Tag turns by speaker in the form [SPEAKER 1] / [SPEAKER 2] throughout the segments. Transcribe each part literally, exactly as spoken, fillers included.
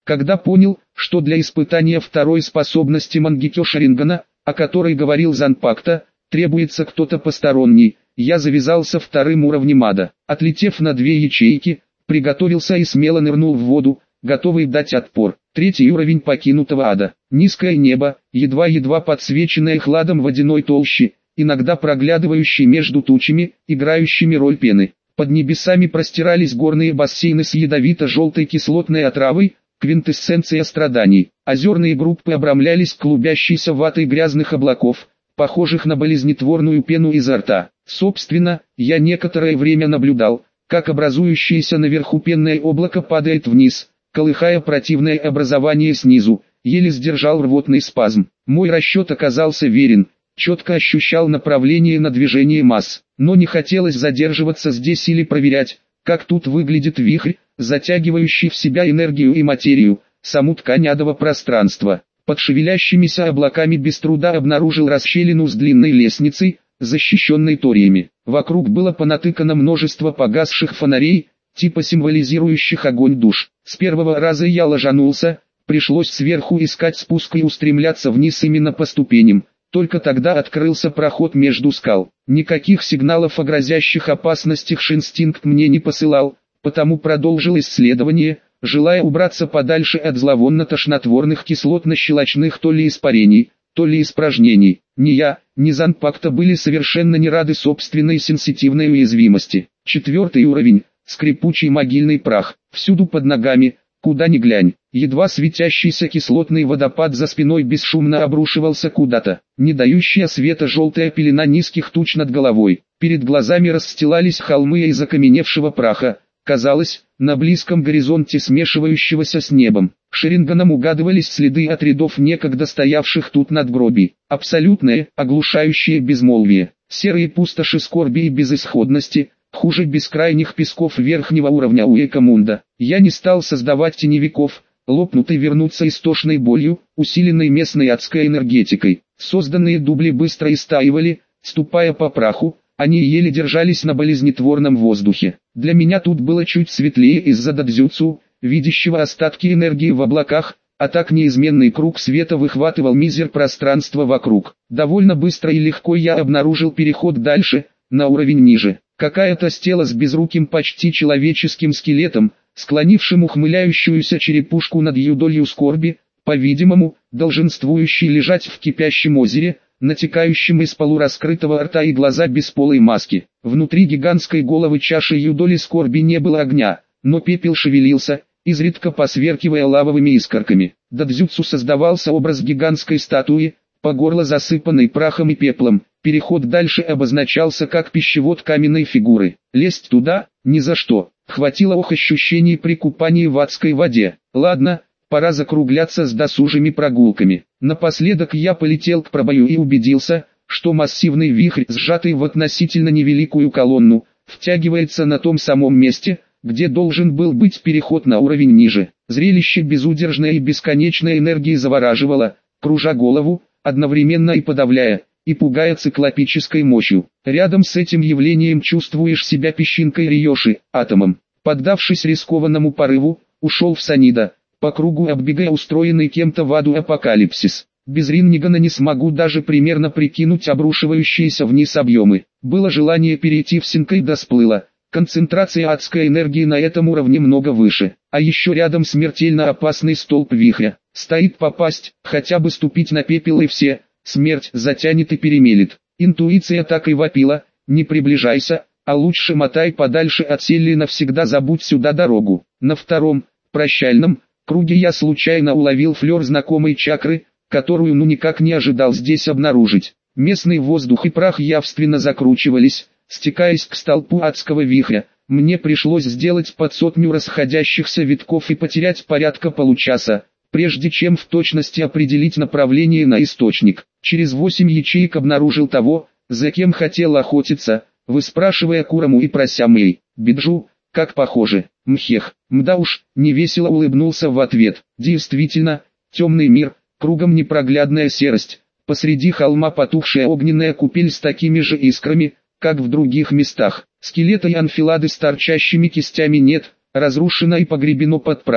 [SPEAKER 1] Когда понял, что для испытания второй способности Мангекё Шарингана, о которой говорил Занпакта, требуется кто-то посторонний, я завязался вторым уровнем ада. Отлетев на две ячейки, приготовился и смело нырнул в воду, готовый дать отпор. Третий уровень покинутого ада. Низкое небо, едва-едва подсвеченное хладом водяной толщи, иногда проглядывающий между тучами, играющими роль пены. Под небесами простирались горные бассейны с ядовито-желтой кислотной отравой, квинтэссенция страданий. Озерные группы обрамлялись клубящейся ватой грязных облаков, похожих на болезнетворную пену изо рта. Собственно, я некоторое время наблюдал, как образующееся наверху пенное облако падает вниз, колыхая противное образование снизу, еле сдержал рвотный спазм. Мой расчет оказался верен, четко ощущал направление на движение масс, но не хотелось задерживаться здесь или проверять, как тут выглядит вихрь, затягивающий в себя энергию и материю, саму ткань адового пространства. Под шевелящимися облаками без труда обнаружил расщелину с длинной лестницей, защищенной ториями. Вокруг было понатыкано множество погасших фонарей, типа символизирующих огонь душ. С первого раза я ложанулся, пришлось сверху искать спуск и устремляться вниз именно по ступеням. Только тогда открылся проход между скал. Никаких сигналов о грозящих опасностях инстинкт мне не посылал, потому продолжил исследование, желая убраться подальше от зловонно-тошнотворных кислотно-щелочных то ли испарений, то ли испражнений. Ни я, ни Занпакта были совершенно не рады собственной сенситивной уязвимости. Четвертый уровень, скрипучий могильный прах, всюду под ногами, куда ни глянь. Едва светящийся кислотный водопад за спиной бесшумно обрушивался куда-то. Не дающая света желтая пелена низких туч над головой. Перед глазами расстилались холмы из окаменевшего праха, казалось, на близком горизонте смешивающегося с небом. Шаринганом угадывались следы от рядов некогда стоявших тут надгробий. Абсолютное, оглушающее безмолвие. Серые пустоши скорби и безысходности, хуже бескрайних песков верхнего уровня Уэкамунда. Я не стал создавать теневиков, лопнут и вернуться истошной болью, усиленной местной адской энергетикой. Созданные дубли быстро истаивали, ступая по праху, они еле держались на болезнетворном воздухе. Для меня тут было чуть светлее из-за дадзюцу, видящего остатки энергии в облаках, а так неизменный круг света выхватывал мизер пространства вокруг. Довольно быстро и легко я обнаружил переход дальше, на уровень ниже. Какая-то стела с безруким почти человеческим скелетом, склонившим ухмыляющуюся черепушку над юдолью скорби, по-видимому, долженствующий лежать в кипящем озере, натекающим из полураскрытого рта и глаза бесполой маски. Внутри гигантской головы чаши юдоли скорби не было огня, но пепел шевелился, изредка посверкивая лавовыми искорками. Дадзюцу создавался образ гигантской статуи, по горло засыпанной прахом и пеплом. Переход дальше обозначался как пищевод каменной фигуры. Лезть туда, ни за что. Хватило ох ощущений при купании в адской воде. Ладно, пора закругляться с досужими прогулками. Напоследок я полетел к пробою и убедился, что массивный вихрь, сжатый в относительно невеликую колонну, втягивается на том самом месте, где должен был быть переход на уровень ниже. Зрелище безудержной и бесконечной энергии завораживало, кружа голову, одновременно и подавляя, и пугая циклопической мощью. Рядом с этим явлением чувствуешь себя песчинкой Риоши, атомом. Поддавшись рискованному порыву, ушел в Санида, по кругу оббегая устроенный кем-то в аду апокалипсис. Без Рингана не смогу даже примерно прикинуть обрушивающиеся вниз объемы. Было желание перейти в Синкайдо сплыло. Концентрация адской энергии на этом уровне много выше. А еще рядом смертельно опасный столб вихря. Стоит попасть, хотя бы ступить на пепел и все. Смерть затянет и перемелет. Интуиция так и вопила: не приближайся, а лучше мотай подальше от Селли и навсегда забудь сюда дорогу. На втором, прощальном, круге я случайно уловил флер знакомой чакры, которую ну никак не ожидал здесь обнаружить. Местный воздух и прах явственно закручивались, стекаясь к столпу адского вихря. Мне пришлось сделать под сотню расходящихся витков и потерять порядка получаса, прежде чем в точности определить направление на источник. Через восемь ячеек обнаружил того, за кем хотел охотиться, выспрашивая Кураму и прося Мэй. Биджу, как похоже. Мхех, мда уж, невесело улыбнулся в ответ. Действительно, темный мир, кругом непроглядная серость, посреди холма потухшая огненная купель с такими же искрами, как в других местах. Скелета и анфилады с торчащими кистями нет, разрушено и погребено под прахом,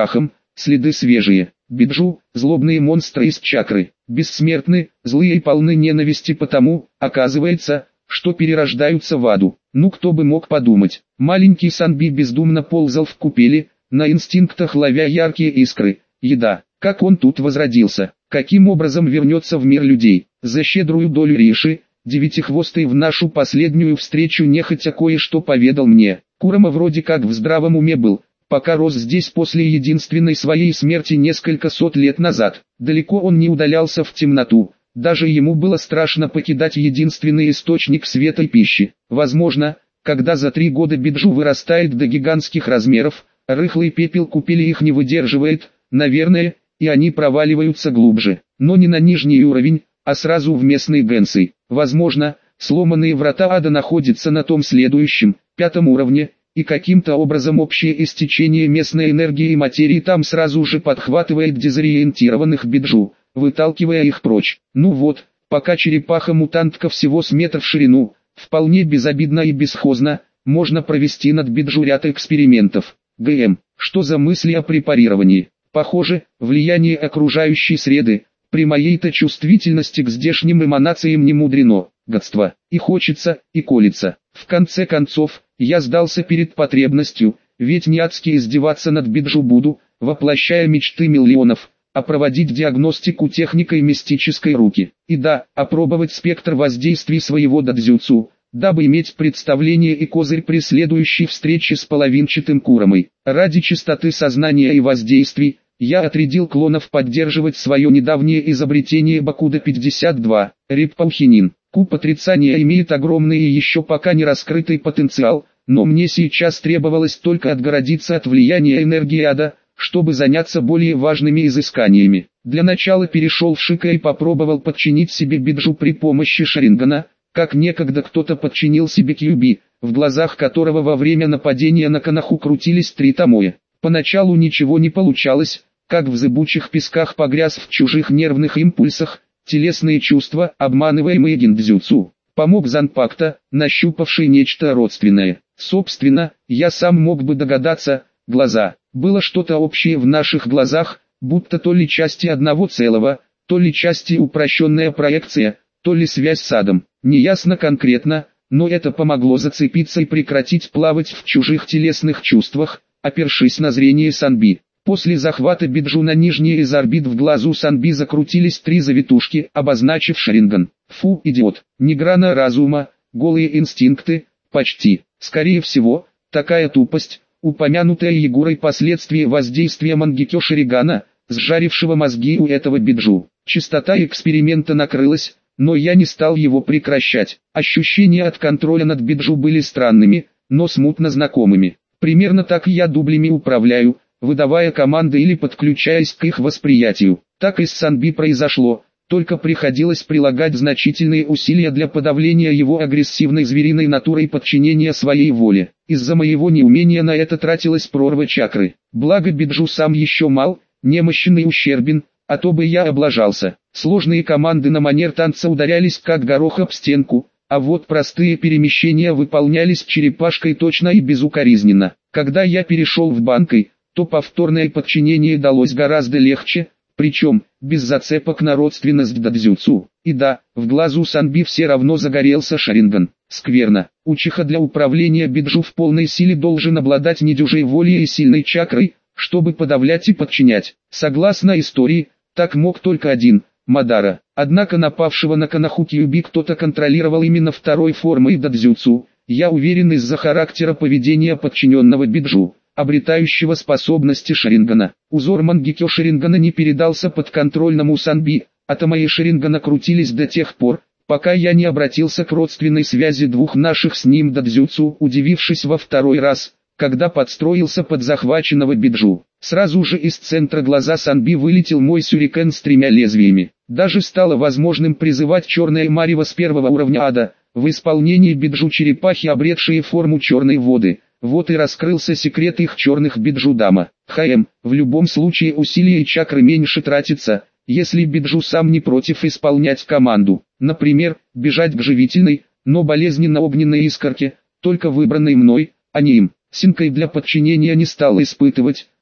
[SPEAKER 1] следы свежие. Биджу, злобные монстры из чакры, бессмертны, злые и полны ненависти потому, оказывается, что перерождаются в аду. Ну кто бы мог подумать. Маленький Санби бездумно ползал в купели, на инстинктах ловя яркие искры. Еда. Как он тут возродился? Каким образом вернется в мир людей? За щедрую долю Риши, девятихвостый в нашу последнюю встречу нехотя кое-что поведал мне. Курама вроде как в здравом уме был, пока рос здесь после единственной своей смерти несколько сот лет назад. Далеко он не удалялся в темноту, даже ему было страшно покидать единственный источник света и пищи. Возможно, когда за три года Биджу вырастает до гигантских размеров, рыхлый пепел купели их не выдерживает, наверное, и они проваливаются глубже, но не на нижний уровень, а сразу в местные гэнсы. Возможно, сломанные врата ада находятся на том следующем, пятом уровне, и каким-то образом общее истечение местной энергии и материи там сразу же подхватывает дезориентированных Биджу, выталкивая их прочь. Ну вот, пока черепаха-мутантка всего с метр в ширину, вполне безобидно и бесхозно, можно провести над Биджу ряд экспериментов. ГМ, что за мысли о препарировании? Похоже, влияние окружающей среды, при моей-то чувствительности к здешним эманациям не мудрено. Гадство, и хочется, и колется. В конце концов, я сдался перед потребностью, ведь не адски издеваться над Биджу буду, воплощая мечты миллионов, а проводить диагностику техникой мистической руки. И да, опробовать спектр воздействий своего дадзюцу, дабы иметь представление и козырь при следующей встрече с половинчатым Курамой. Ради чистоты сознания и воздействий, я отрядил клонов поддерживать свое недавнее изобретение Бакуда пятьдесят два, репаухинин. Куб отрицания имеет огромный и еще пока не раскрытый потенциал, но мне сейчас требовалось только отгородиться от влияния энергии ада, чтобы заняться более важными изысканиями. Для начала перешел в Шика и попробовал подчинить себе Биджу при помощи Шарингана, как некогда кто-то подчинил себе Кьюби, в глазах которого во время нападения на Канаху крутились три томоя. Поначалу ничего не получалось, как в зыбучих песках погряз в чужих нервных импульсах, телесные чувства, обманываемые гиндзюцу. Помог Занпакта, нащупавший нечто родственное. Собственно, я сам мог бы догадаться, глаза. Было что-то общее в наших глазах, будто то ли части одного целого, то ли части упрощенная проекция, то ли связь с адом. Неясно конкретно, но это помогло зацепиться и прекратить плавать в чужих телесных чувствах, опершись на зрение Санби. После захвата Биджу на нижней из орбит в глазу Санби закрутились три завитушки, обозначив Шаринган. Фу, идиот, ни грана разума, голые инстинкты, почти. Скорее всего, такая тупость, упомянутая Егорой последствия воздействия Мангекё Шаригана, сжарившего мозги у этого Биджу. Частота эксперимента накрылась, но я не стал его прекращать. Ощущения от контроля над Биджу были странными, но смутно знакомыми. Примерно так я дублями управляю, выдавая команды или подключаясь к их восприятию. Так и с Санби произошло, только приходилось прилагать значительные усилия для подавления его агрессивной звериной натуры и подчинения своей воле. Из-за моего неумения на это тратилась прорва чакры. Благо Биджу сам еще мал, немощен и ущербен, а то бы я облажался. Сложные команды на манер танца ударялись как горох об стенку, а вот простые перемещения выполнялись черепашкой точно и безукоризненно. Когда я перешел в банкой, то повторное подчинение далось гораздо легче, причем, без зацепок на родственность дадзюцу. И да, в глазу Санби все равно загорелся Шаринган. Скверно. Учиха для управления Биджу в полной силе должен обладать недюжей волей и сильной чакрой, чтобы подавлять и подчинять. Согласно истории, так мог только один, Мадара. Однако напавшего на Канаху Кьюби кто-то контролировал именно второй формой дадзюцу, я уверен из-за характера поведения подчиненного Биджу, обретающего способности Шарингана. Узор Мангекё Шарингана не передался подконтрольному Санби, а томои Шарингана крутились до тех пор, пока я не обратился к родственной связи двух наших с ним дадзюцу, удивившись во второй раз, когда подстроился под захваченного Биджу. Сразу же из центра глаза Санби вылетел мой сюрикен с тремя лезвиями. Даже стало возможным призывать черное марево с первого уровня ада, в исполнении Биджу черепахи, обретшие форму черной воды. Вот и раскрылся секрет их черных Биджу Дама. ХМ, в любом случае усилия чакры меньше тратится, если Биджу сам не против исполнять команду. Например, бежать к живительной, но болезненно-огненной искорке, только выбранной мной, а не им. Синкой для подчинения не стал испытывать,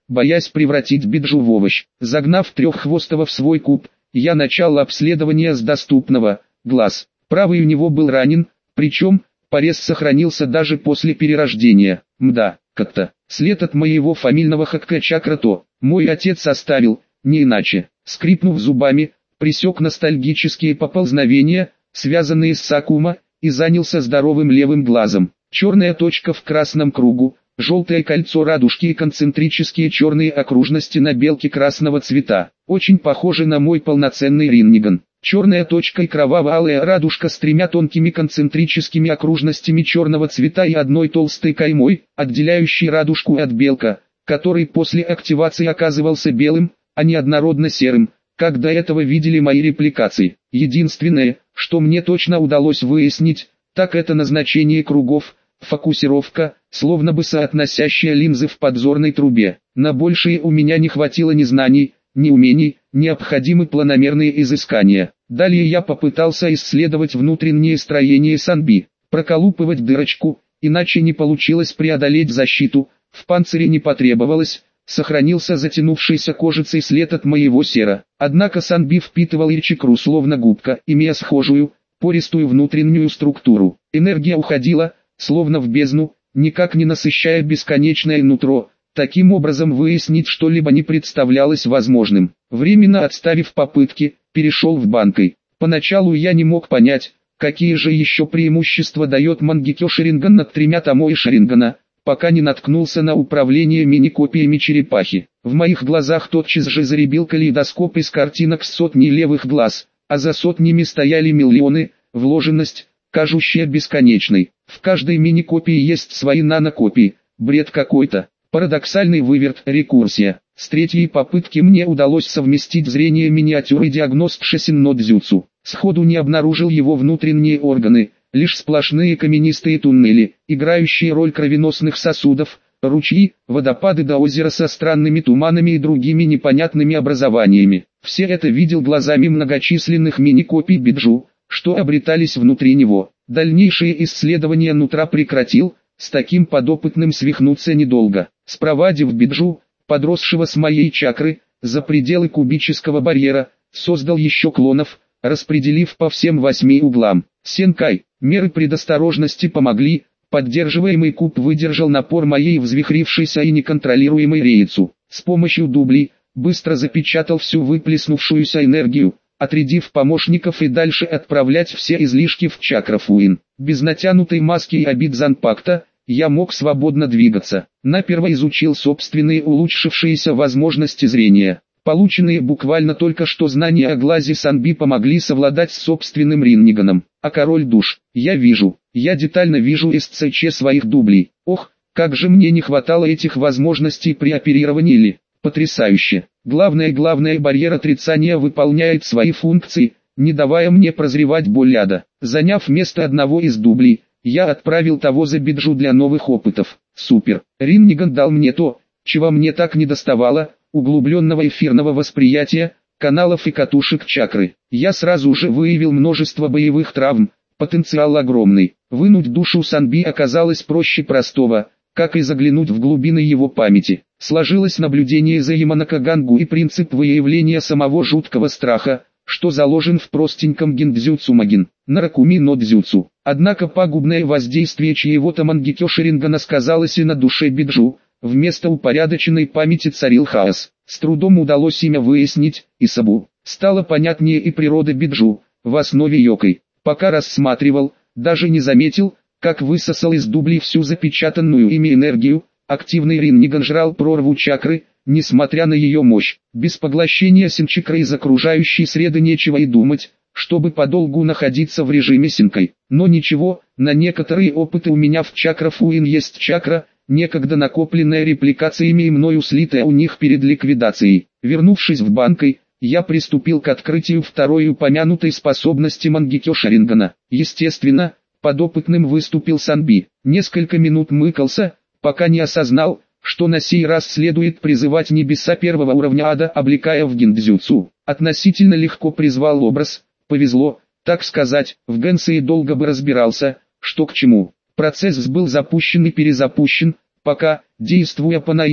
[SPEAKER 1] боясь превратить биджу в овощ. Загнав треххвостого в свой куб, я начал обследование с доступного. Глаз правый у него был ранен, причем порез сохранился даже после перерождения. Мда, как-то. След от моего фамильного хакка-чакра то мой отец оставил, не иначе. Скрипнув зубами, пресек ностальгические поползновения, связанные с Сакума, и занялся здоровым левым глазом. Черная точка в красном кругу, желтое кольцо радужки и концентрические черные окружности на белке красного цвета. Очень похоже на мой полноценный Ринган. Черная точка и кроваво-алая радужка с тремя тонкими концентрическими окружностями черного цвета и одной толстой каймой, отделяющей радужку от белка, который после активации оказывался белым, а не однородно серым, как до этого видели мои репликации. Единственное, что мне точно удалось выяснить, так это назначение кругов, фокусировка, словно бы соотносящая линзы в подзорной трубе. На большее у меня не хватило ни знаний, ни умений, необходимы планомерные изыскания. Далее я попытался исследовать внутреннее строение Санби, проколупывать дырочку, иначе не получилось преодолеть защиту, в панцире не потребовалось, сохранился затянувшийся кожицей след от моего сера. Однако Санби впитывал ячекру словно губка, имея схожую, пористую внутреннюю структуру. Энергия уходила, словно в бездну, никак не насыщая бесконечное нутро. Таким образом выяснить что-либо не представлялось возможным. Временно отставив попытки, перешел в банкой. Поначалу я не мог понять, какие же еще преимущества дает Мангекё Шаринган над тремя Томоэ Шарингана, пока не наткнулся на управление мини-копиями черепахи. В моих глазах тотчас же заребил калейдоскоп из картинок с сотней левых глаз, а за сотнями стояли миллионы, вложенность, кажущая бесконечной. В каждой мини-копии есть свои нанокопии, бред какой-то. Парадоксальный выверт, рекурсия. С третьей попытки мне удалось совместить зрение миниатюры диагност Шисинно Дзюцу. Сходу не обнаружил его внутренние органы, лишь сплошные каменистые туннели, играющие роль кровеносных сосудов, ручьи, водопады до озера со странными туманами и другими непонятными образованиями. Все это видел глазами многочисленных мини-копий биджу, что обретались внутри него. Дальнейшие исследования нутра прекратил, с таким подопытным свихнуться недолго. Спровадив биджу, подросшего с моей чакры, за пределы кубического барьера, создал еще клонов, распределив по всем восьми углам. Сенкай, меры предосторожности помогли, поддерживаемый куб выдержал напор моей взвихрившейся и неконтролируемой рейцу. С помощью дублей, быстро запечатал всю выплеснувшуюся энергию, отрядив помощников и дальше отправлять все излишки в чакрафуин. Без натянутой маски и обид Занпакта, я мог свободно двигаться. Наперво изучил собственные улучшившиеся возможности зрения. Полученные буквально только что знания о глазе Санби помогли совладать с собственным Ринниганом. А король душ, я вижу, я детально вижу СЦЧ своих дублей. Ох, как же мне не хватало этих возможностей при оперировании ли. Потрясающе. Главное главное барьер отрицания выполняет свои функции, не давая мне прозревать боль ада. Заняв место одного из дублей, я отправил того за биджу для новых опытов. Супер. Ринниган дал мне то, чего мне так недоставало, углубленного эфирного восприятия, каналов и катушек чакры. Я сразу же выявил множество боевых травм, потенциал огромный. Вынуть душу Санби оказалось проще простого, как и заглянуть в глубины его памяти. Сложилось наблюдение за Яманака Гангу и принцип выявления самого жуткого страха, что заложен в простеньком гиндзюцу Магин, Наракуми но дзюцу. Однако пагубное воздействие чьего-то Мангекё Шарингана сказалось и на душе биджу, вместо упорядоченной памяти царил хаос. С трудом удалось имя выяснить, Исабу. Стало понятнее и природа биджу, в основе йокой. Пока рассматривал, даже не заметил, как высосал из дублей всю запечатанную ими энергию. Активный Ринниган жрал прорву чакры, несмотря на ее мощь. Без поглощения синчакры из окружающей среды нечего и думать, чтобы подолгу находиться в режиме синкой. Но ничего, на некоторые опыты у меня в чакрафуин есть чакра, некогда накопленная репликациями и мною слитая у них перед ликвидацией. Вернувшись в банкой, я приступил к открытию второй упомянутой способности Мангекё Шарингана. Естественно, подопытным выступил Санби. Несколько минут мыкался, пока не осознал, что на сей раз следует призывать небеса первого уровня ада, облекая в гиндзюцу. Относительно легко призвал образ, повезло, так сказать, в Гэнсэе долго бы разбирался, что к чему. Процесс был запущен и перезапущен, пока, действуя по наитию,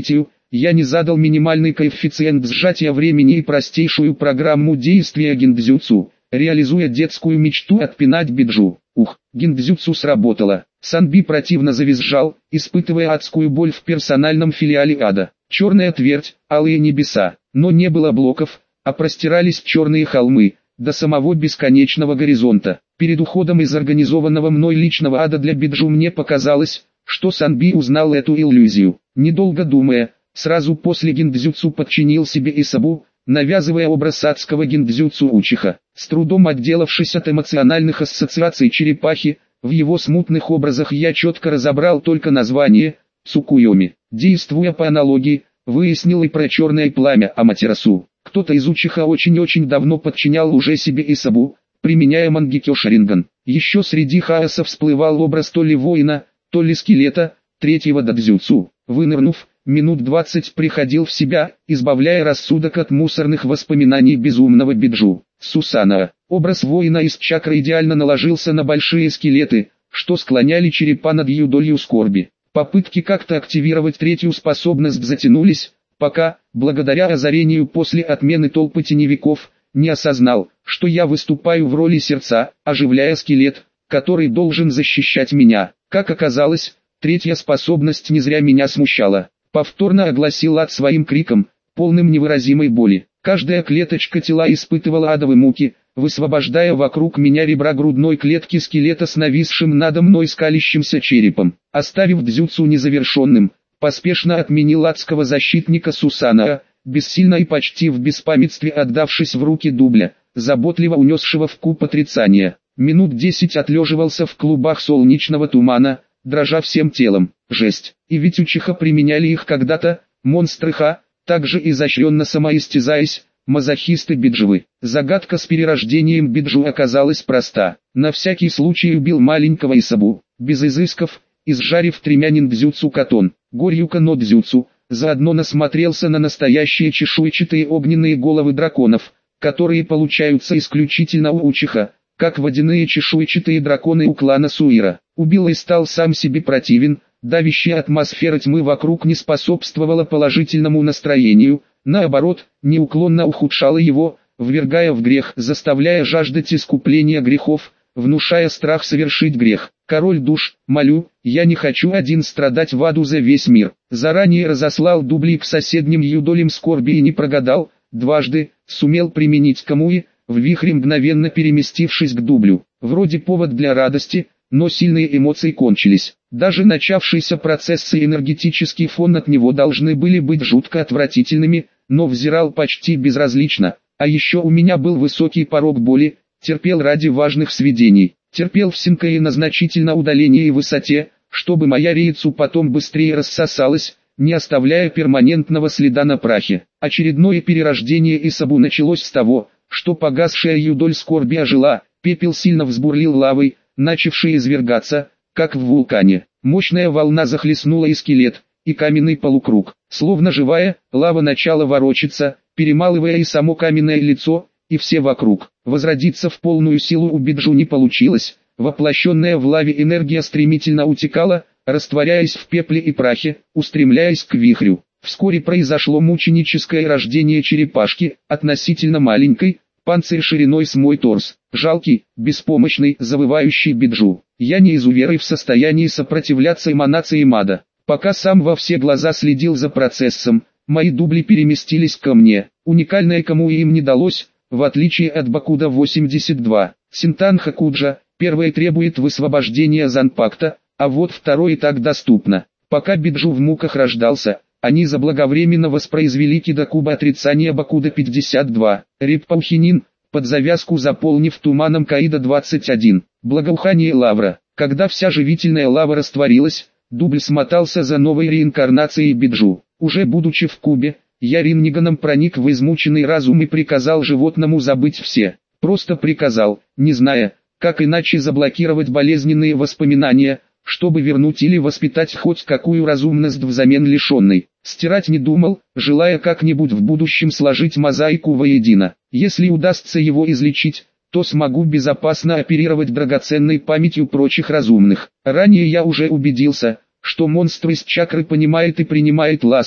[SPEAKER 1] я не задал минимальный коэффициент сжатия времени и простейшую программу действия гиндзюцу, реализуя детскую мечту отпинать Биджу. Ух, гиндзюцу сработало. Санби противно завизжал, испытывая адскую боль в персональном филиале ада. Черная твердь, алые небеса, но не было блоков, а простирались черные холмы, до самого бесконечного горизонта. Перед уходом из организованного мной личного ада для Биджу мне показалось, что Санби узнал эту иллюзию. Недолго думая, сразу после гиндзюцу подчинил себе Исабу, навязывая образ адского гиндзюцу Учиха. С трудом отделавшись от эмоциональных ассоциаций черепахи, в его смутных образах я четко разобрал только название Цукуйоми. Действуя по аналогии, выяснил и про черное пламя Аматерасу. Кто-то из Учиха очень-очень давно подчинял уже себе Исабу, применяя Мангекё Шаринган. Еще среди хаоса всплывал образ то ли воина, то ли скелета, третьего дадзюцу. Вынырнув, минут двадцать приходил в себя, избавляя рассудок от мусорных воспоминаний безумного Биджу. Сусана. Образ воина из чакры идеально наложился на большие скелеты, что склоняли черепа над юдолью скорби. Попытки как-то активировать третью способность затянулись, пока, благодаря озарению после отмены толпы теневиков, не осознал, что я выступаю в роли сердца, оживляя скелет, который должен защищать меня. Как оказалось, третья способность не зря меня смущала. Повторно огласил ад своим криком, полным невыразимой боли. Каждая клеточка тела испытывала адовые муки, высвобождая вокруг меня ребра грудной клетки скелета с нависшим надо мной скалящимся черепом. Оставив дзюцу незавершенным, поспешно отменил адского защитника Сусана, бессильно и почти в беспамятстве отдавшись в руки дубля, заботливо унесшего в куб отрицания. Минут десять отлеживался в клубах солнечного тумана, дрожа всем телом. Жесть. И ведь Учиха применяли их когда-то, монстры Ха, также изощренно самоистязаясь, мазохисты Бидживы. Загадка с перерождением Биджу оказалась проста. На всякий случай убил маленького Исабу, без изысков, изжарив тремя ниндзюцу катон, горюка но дзюцу, заодно насмотрелся на настоящие чешуйчатые огненные головы драконов, которые получаются исключительно у Учиха, как водяные чешуйчатые драконы у клана Суира. Убил и стал сам себе противен, давящая атмосфера тьмы вокруг не способствовала положительному настроению, наоборот, неуклонно ухудшала его, ввергая в грех, заставляя жаждать искупления грехов, внушая страх совершить грех. Король душ, молю, я не хочу один страдать в аду за весь мир. Заранее разослал дубли к соседним юдолям скорби и не прогадал, дважды, сумел применить Камуи, в вихре мгновенно переместившись к дублю. Вроде повод для радости, но сильные эмоции кончились. Даже начавшийся процесс и энергетический фон от него должны были быть жутко отвратительными, но взирал почти безразлично. А еще у меня был высокий порог боли, терпел ради важных сведений, терпел в синке и на значительно удалении и высоте, чтобы моя рейцу потом быстрее рассосалась, не оставляя перманентного следа на прахе. Очередное перерождение Исабу началось с того, что погасшая юдоль скорби ожила, пепел сильно взбурлил лавой, начавший извергаться, как в вулкане. Мощная волна захлестнула и скелет, и каменный полукруг. Словно живая, лава начала ворочаться, перемалывая и само каменное лицо, и все вокруг. Возродиться в полную силу у Биджу не получилось, воплощенная в лаве энергия стремительно утекала, растворяясь в пепле и прахе, устремляясь к вихрю. Вскоре произошло мученическое рождение черепашки, относительно маленькой, панцирь шириной с мой торс, жалкий, беспомощный, завывающий Биджу. Я не изуверый в состоянии сопротивляться эманациям ада. Пока сам во все глаза следил за процессом, мои дубли переместились ко мне. Уникальное кому им не далось, в отличие от Бакуда восемьдесят два. Синтан Хакуджа, первое требует высвобождения Занпакта, а вот второе и так доступно. Пока Биджу в муках рождался, они заблаговременно воспроизвели кидокуба отрицания Бакуда пятьдесят два. Реппаухинин, под завязку заполнив туманом Каида двадцать один. Благоухание лавра. Когда вся живительная лава растворилась, дубль смотался за новой реинкарнацией Биджу. Уже будучи в кубе, я Ринниганом проник в измученный разум и приказал животному забыть все. Просто приказал, не зная, как иначе заблокировать болезненные воспоминания, чтобы вернуть или воспитать хоть какую разумность взамен лишенной. Стирать не думал, желая как-нибудь в будущем сложить мозаику воедино. Если удастся его излечить, то смогу безопасно оперировать драгоценной памятью прочих разумных. Ранее я уже убедился, что монстр из чакры понимает и принимает ласку,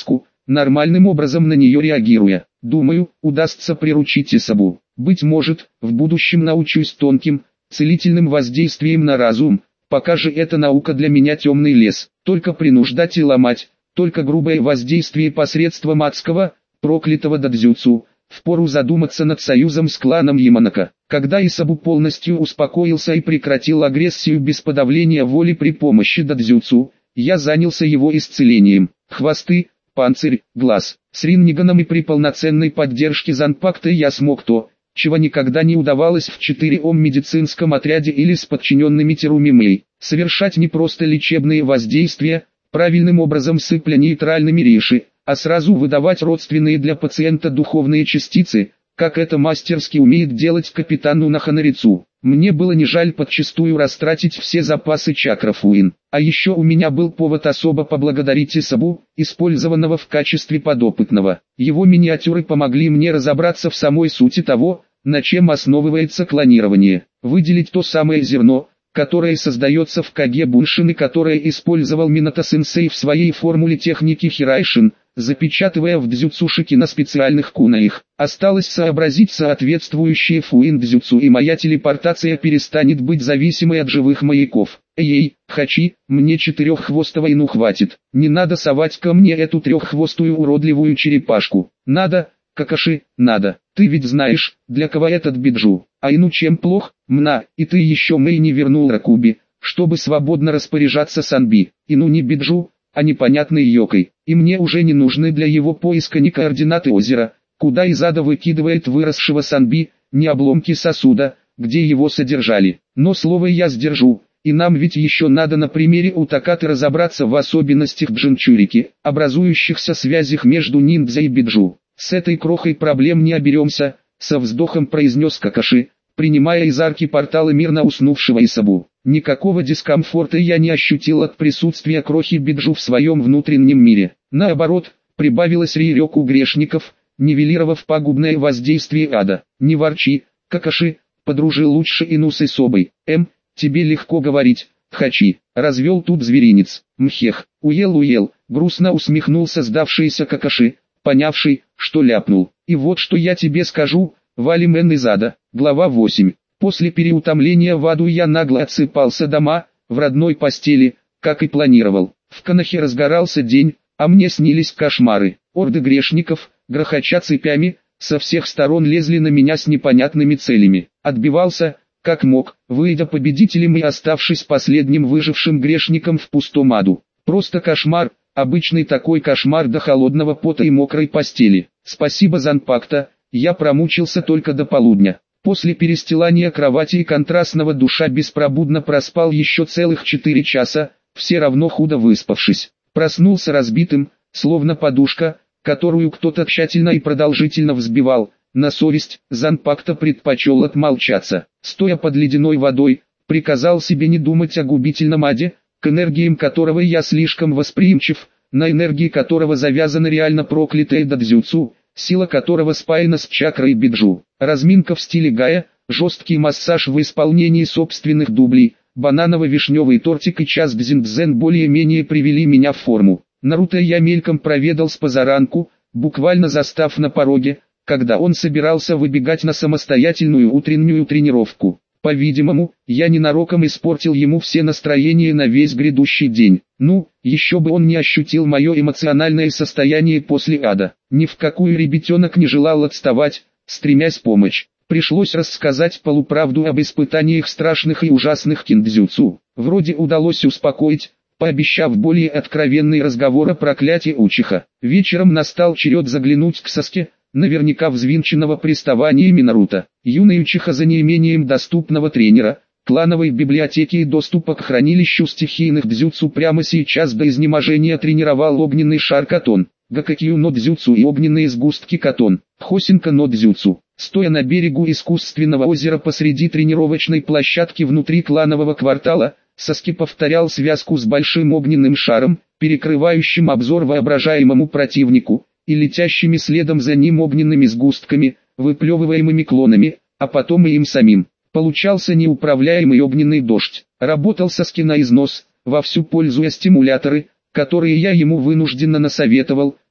[SPEAKER 1] нормальным образом на нее реагируя. Думаю, удастся приручить Исабу. Быть может, в будущем научусь тонким, целительным воздействием на разум, пока же эта наука для меня темный лес. Только принуждать и ломать, только грубое воздействие посредством адского, проклятого дадзюцу. Впору задуматься над союзом с кланом Яманака. Когда Исабу полностью успокоился и прекратил агрессию без подавления воли при помощи дадзюцу, я занялся его исцелением. Хвосты, панцирь, глаз. С Ринниганом и при полноценной поддержке Занпакта я смог то, чего никогда не удавалось в четыре ом медицинском отряде или с подчиненными Терумимэй. Совершать не просто лечебные воздействия, правильным образом сыпля нейтральными рейши, а сразу выдавать родственные для пациента духовные частицы, как это мастерски умеет делать капитан Нунаханарицу. Мне было не жаль подчистую растратить все запасы чакров Уин. А еще у меня был повод особо поблагодарить Исабу, использованного в качестве подопытного. Его миниатюры помогли мне разобраться в самой сути того, на чем основывается клонирование. Выделить то самое зерно, которое создается в Каге Буншин и которое использовал Минато-сенсей в своей формуле техники Хирайшин, запечатывая в дзюцушики на специальных кунаях. Осталось сообразить соответствующие фуин дзюцу, и моя телепортация перестанет быть зависимой от живых маяков. Эй, Хачи, мне четыреххвостого Ину хватит. Не надо совать ко мне эту треххвостую уродливую черепашку. Надо, Какаши, надо. Ты ведь знаешь, для кого этот биджу. А Ину чем плох? Мна, и ты еще Мэй не вернул Ракуби, чтобы свободно распоряжаться Санби. Ину не биджу, а непонятный Йокой. И мне уже не нужны для его поиска ни координаты озера, куда из ада выкидывает выросшего Санби, ни обломки сосуда, где его содержали. Но слово я сдержу, и нам ведь еще надо на примере Утакаты разобраться в особенностях джинчурики, образующихся связях между ниндзя и биджу. С этой крохой проблем не оберемся, со вздохом произнес Какаши, принимая из арки портала мирно уснувшего Исабу. Никакого дискомфорта я не ощутил от присутствия крохи биджу в своем внутреннем мире. Наоборот, прибавилось рейрёку грешников, нивелировав пагубное воздействие ада. Не ворчи, Какаши, подружи лучше Ину с Исобой. Эм, тебе легко говорить, Хачи, развел тут зверинец. Мхех, уел-уел, грустно усмехнулся сдавшийся Какаши, понявший, что ляпнул. И вот что я тебе скажу, Валимен из ада. Глава восемь. После переутомления в аду я нагло отсыпался дома, в родной постели, как и планировал. В Канахе разгорался день, а мне снились кошмары. Орды грешников, грохоча цепями, со всех сторон лезли на меня с непонятными целями. Отбивался, как мог, выйдя победителем и оставшись последним выжившим грешником в пустом аду. Просто кошмар, обычный такой кошмар до холодного пота и мокрой постели. Спасибо Занпакта, я промучился только до полудня. После перестилания кровати и контрастного душа беспробудно проспал еще целых четыре часа, все равно худо выспавшись. Проснулся разбитым, словно подушка, которую кто-то тщательно и продолжительно взбивал. На совесть Занпакта предпочел отмолчаться. Стоя под ледяной водой, приказал себе не думать о губительном аде, к энергиям которого я слишком восприимчив, на энергии которого завязана реально проклятая дадзюцу, сила которого спаяна с чакрой биджу. Разминка в стиле гая, жесткий массаж в исполнении собственных дублей, бананово-вишневый тортик и час дзиндзен более-менее привели меня в форму. Наруто я мельком проведал с позаранку, буквально застав на пороге, когда он собирался выбегать на самостоятельную утреннюю тренировку. По-видимому, я ненароком испортил ему все настроения на весь грядущий день. Ну, еще бы он не ощутил мое эмоциональное состояние после ада. Ни в какую ребятенок не желал отставать, стремясь помочь. Пришлось рассказать полуправду об испытаниях страшных и ужасных киндзюцу. Вроде удалось успокоить, пообещав более откровенный разговор о проклятии Учиха. Вечером настал черед заглянуть к Саске, наверняка взвинченного приставаниями Наруто. Юный Учиха за неимением доступного тренера, клановой библиотеки и доступа к хранилищу стихийных дзюцу прямо сейчас до изнеможения тренировал огненный шар Катон, Гакакью но дзюцу и огненные сгустки Катон, Хосинка но дзюцу. Стоя на берегу искусственного озера посреди тренировочной площадки внутри кланового квартала, Саски повторял связку с большим огненным шаром, перекрывающим обзор воображаемому противнику, и летящими следом за ним огненными сгустками, выплевываемыми клонами, а потом и им самим. Получался неуправляемый огненный дождь. Работал Саски на износ, вовсю пользуя стимуляторы, которые я ему вынужденно насоветовал,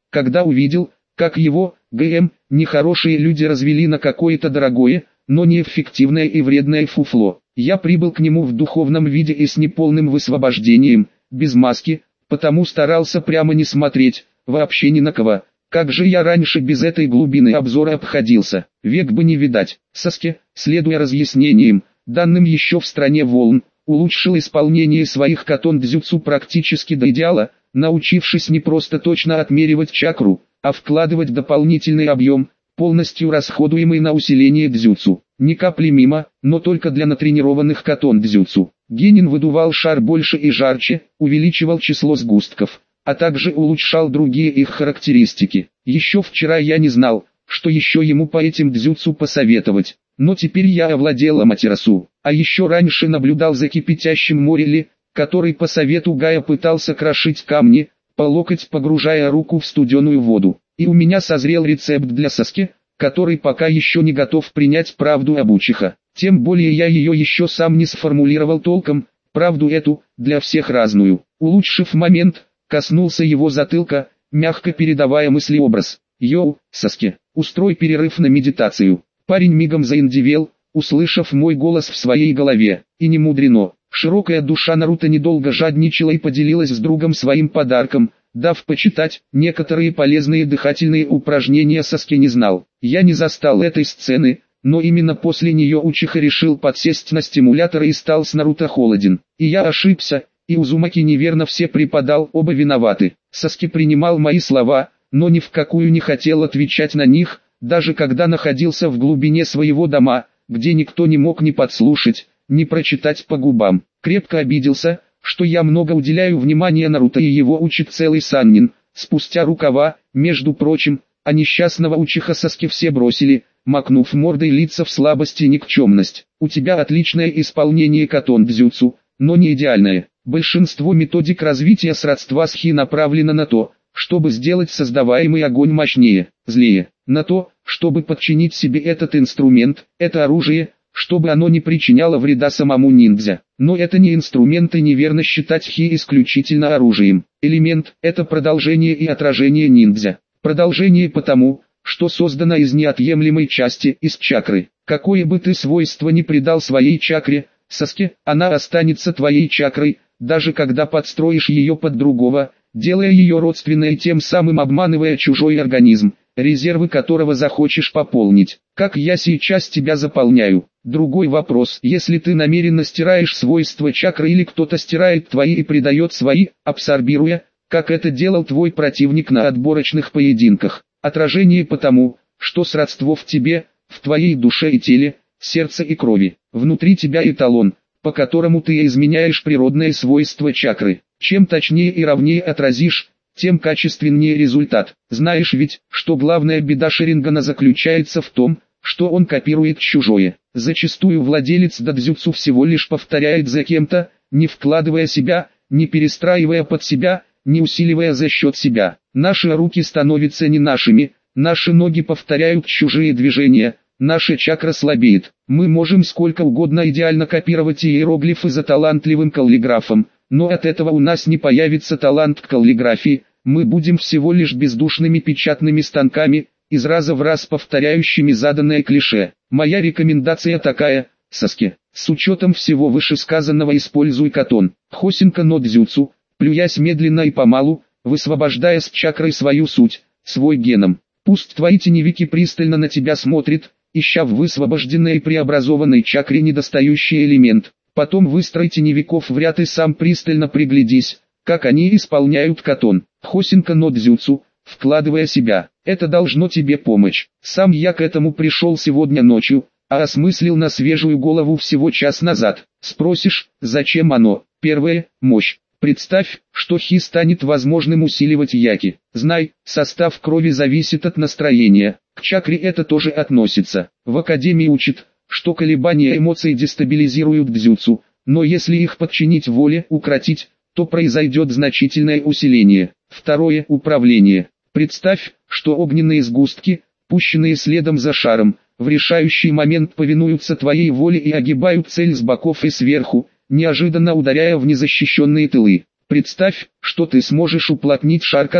[SPEAKER 1] когда увидел, как его, ГМ, нехорошие люди развели на какое-то дорогое, но неэффективное и вредное фуфло. Я прибыл к нему в духовном виде и с неполным высвобождением, без маски, потому старался прямо не смотреть, вообще ни на кого. Как же я раньше без этой глубины обзора обходился, век бы не видать. Саске, следуя разъяснениям, данным еще в стране волн, улучшил исполнение своих катон-дзюцу практически до идеала, научившись не просто точно отмеривать чакру, а вкладывать дополнительный объем, полностью расходуемый на усиление дзюцу. Ни капли мимо, но только для натренированных катон-дзюцу. Генин выдувал шар больше и жарче, увеличивал число сгустков, а также улучшал другие их характеристики. Еще вчера я не знал, что еще ему по этим дзюцу посоветовать, но теперь я овладел аматерасу, а еще раньше наблюдал за кипятящим Морили, который по совету Гая пытался крошить камни, по локоть погружая руку в студеную воду. И у меня созрел рецепт для Саске, который пока еще не готов принять правду об Учиха. Тем более я ее еще сам не сформулировал толком, правду эту, для всех разную. Улучшив момент, коснулся его затылка, мягко передавая мыслеобраз. «Йоу, Саске, устрой перерыв на медитацию». Парень мигом заиндивел, услышав мой голос в своей голове. И не мудрено. Широкая душа Наруто недолго жадничала и поделилась с другом своим подарком, дав почитать. Некоторые полезные дыхательные упражнения Саске не знал. Я не застал этой сцены, но именно после нее Учиха решил подсесть на стимулятор и стал с Наруто холоден. И я ошибся, и Узумаки неверно все преподал, оба виноваты. Саске принимал мои слова, но ни в какую не хотел отвечать на них, даже когда находился в глубине своего дома, где никто не мог ни подслушать, ни прочитать по губам. Крепко обиделся, что я много уделяю внимания Наруто и его учит целый Саннин. Спустя рукава, между прочим, а несчастного Учиха Саске все бросили, макнув мордой лица в слабость и никчемность. У тебя отличное исполнение катон-дзюцу, но не идеальное. Большинство методик развития сродства с хи направлено на то, чтобы сделать создаваемый огонь мощнее, злее, на то, чтобы подчинить себе этот инструмент, это оружие, чтобы оно не причиняло вреда самому ниндзя. Но это не инструмент и неверно считать хи исключительно оружием. Элемент – это продолжение и отражение ниндзя. Продолжение потому, что создано из неотъемлемой части, из чакры. Какое бы ты свойство ни придал своей чакре, Саске, она останется твоей чакрой, даже когда подстроишь ее под другого, делая ее родственной, тем самым обманывая чужой организм, резервы которого захочешь пополнить. Как я сейчас тебя заполняю? Другой вопрос: если ты намеренно стираешь свойства чакры или кто-то стирает твои и придает свои, абсорбируя, как это делал твой противник на отборочных поединках. Отражение потому, что сродство в тебе, в твоей душе и теле, сердце и крови. Внутри тебя эталон, по которому ты изменяешь природные свойства чакры. Чем точнее и ровнее отразишь, тем качественнее результат. Знаешь ведь, что главная беда Шарингана заключается в том, что он копирует чужое. Зачастую владелец дадзюцу всего лишь повторяет за кем-то, не вкладывая себя, не перестраивая под себя, не усиливая за счет себя. Наши руки становятся не нашими, наши ноги повторяют чужие движения, наша чакра слабеет. Мы можем сколько угодно идеально копировать иероглифы за талантливым каллиграфом, но от этого у нас не появится талант к каллиграфии, мы будем всего лишь бездушными печатными станками, из раза в раз повторяющими заданное клише. Моя рекомендация такая: Саске, с учетом всего вышесказанного используй катон, хосинка но дзюцу, плюясь медленно и помалу, высвобождая с чакрой свою суть, свой геном. Пусть твои теневики пристально на тебя смотрят, ища в высвобожденной и преобразованной чакре недостающий элемент. Потом выстрой теневиков в ряд и сам пристально приглядись, как они исполняют катон, хосинка но дзюцу, вкладывая себя. Это должно тебе помочь. Сам я к этому пришел сегодня ночью, а осмыслил на свежую голову всего час назад. Спросишь, зачем оно? Первое – мощь. Представь, что хи станет возможным усиливать яки. Знай, состав крови зависит от настроения. К чакре это тоже относится. В академии учат, что колебания эмоций дестабилизируют дзюцу, но если их подчинить воле, укротить, то произойдет значительное усиление. Второе – управление. Представь, что огненные сгустки, пущенные следом за шаром, в решающий момент повинуются твоей воле и огибают цель с боков и сверху, неожиданно ударяя в незащищенные тылы. Представь, что ты сможешь уплотнить шар катон,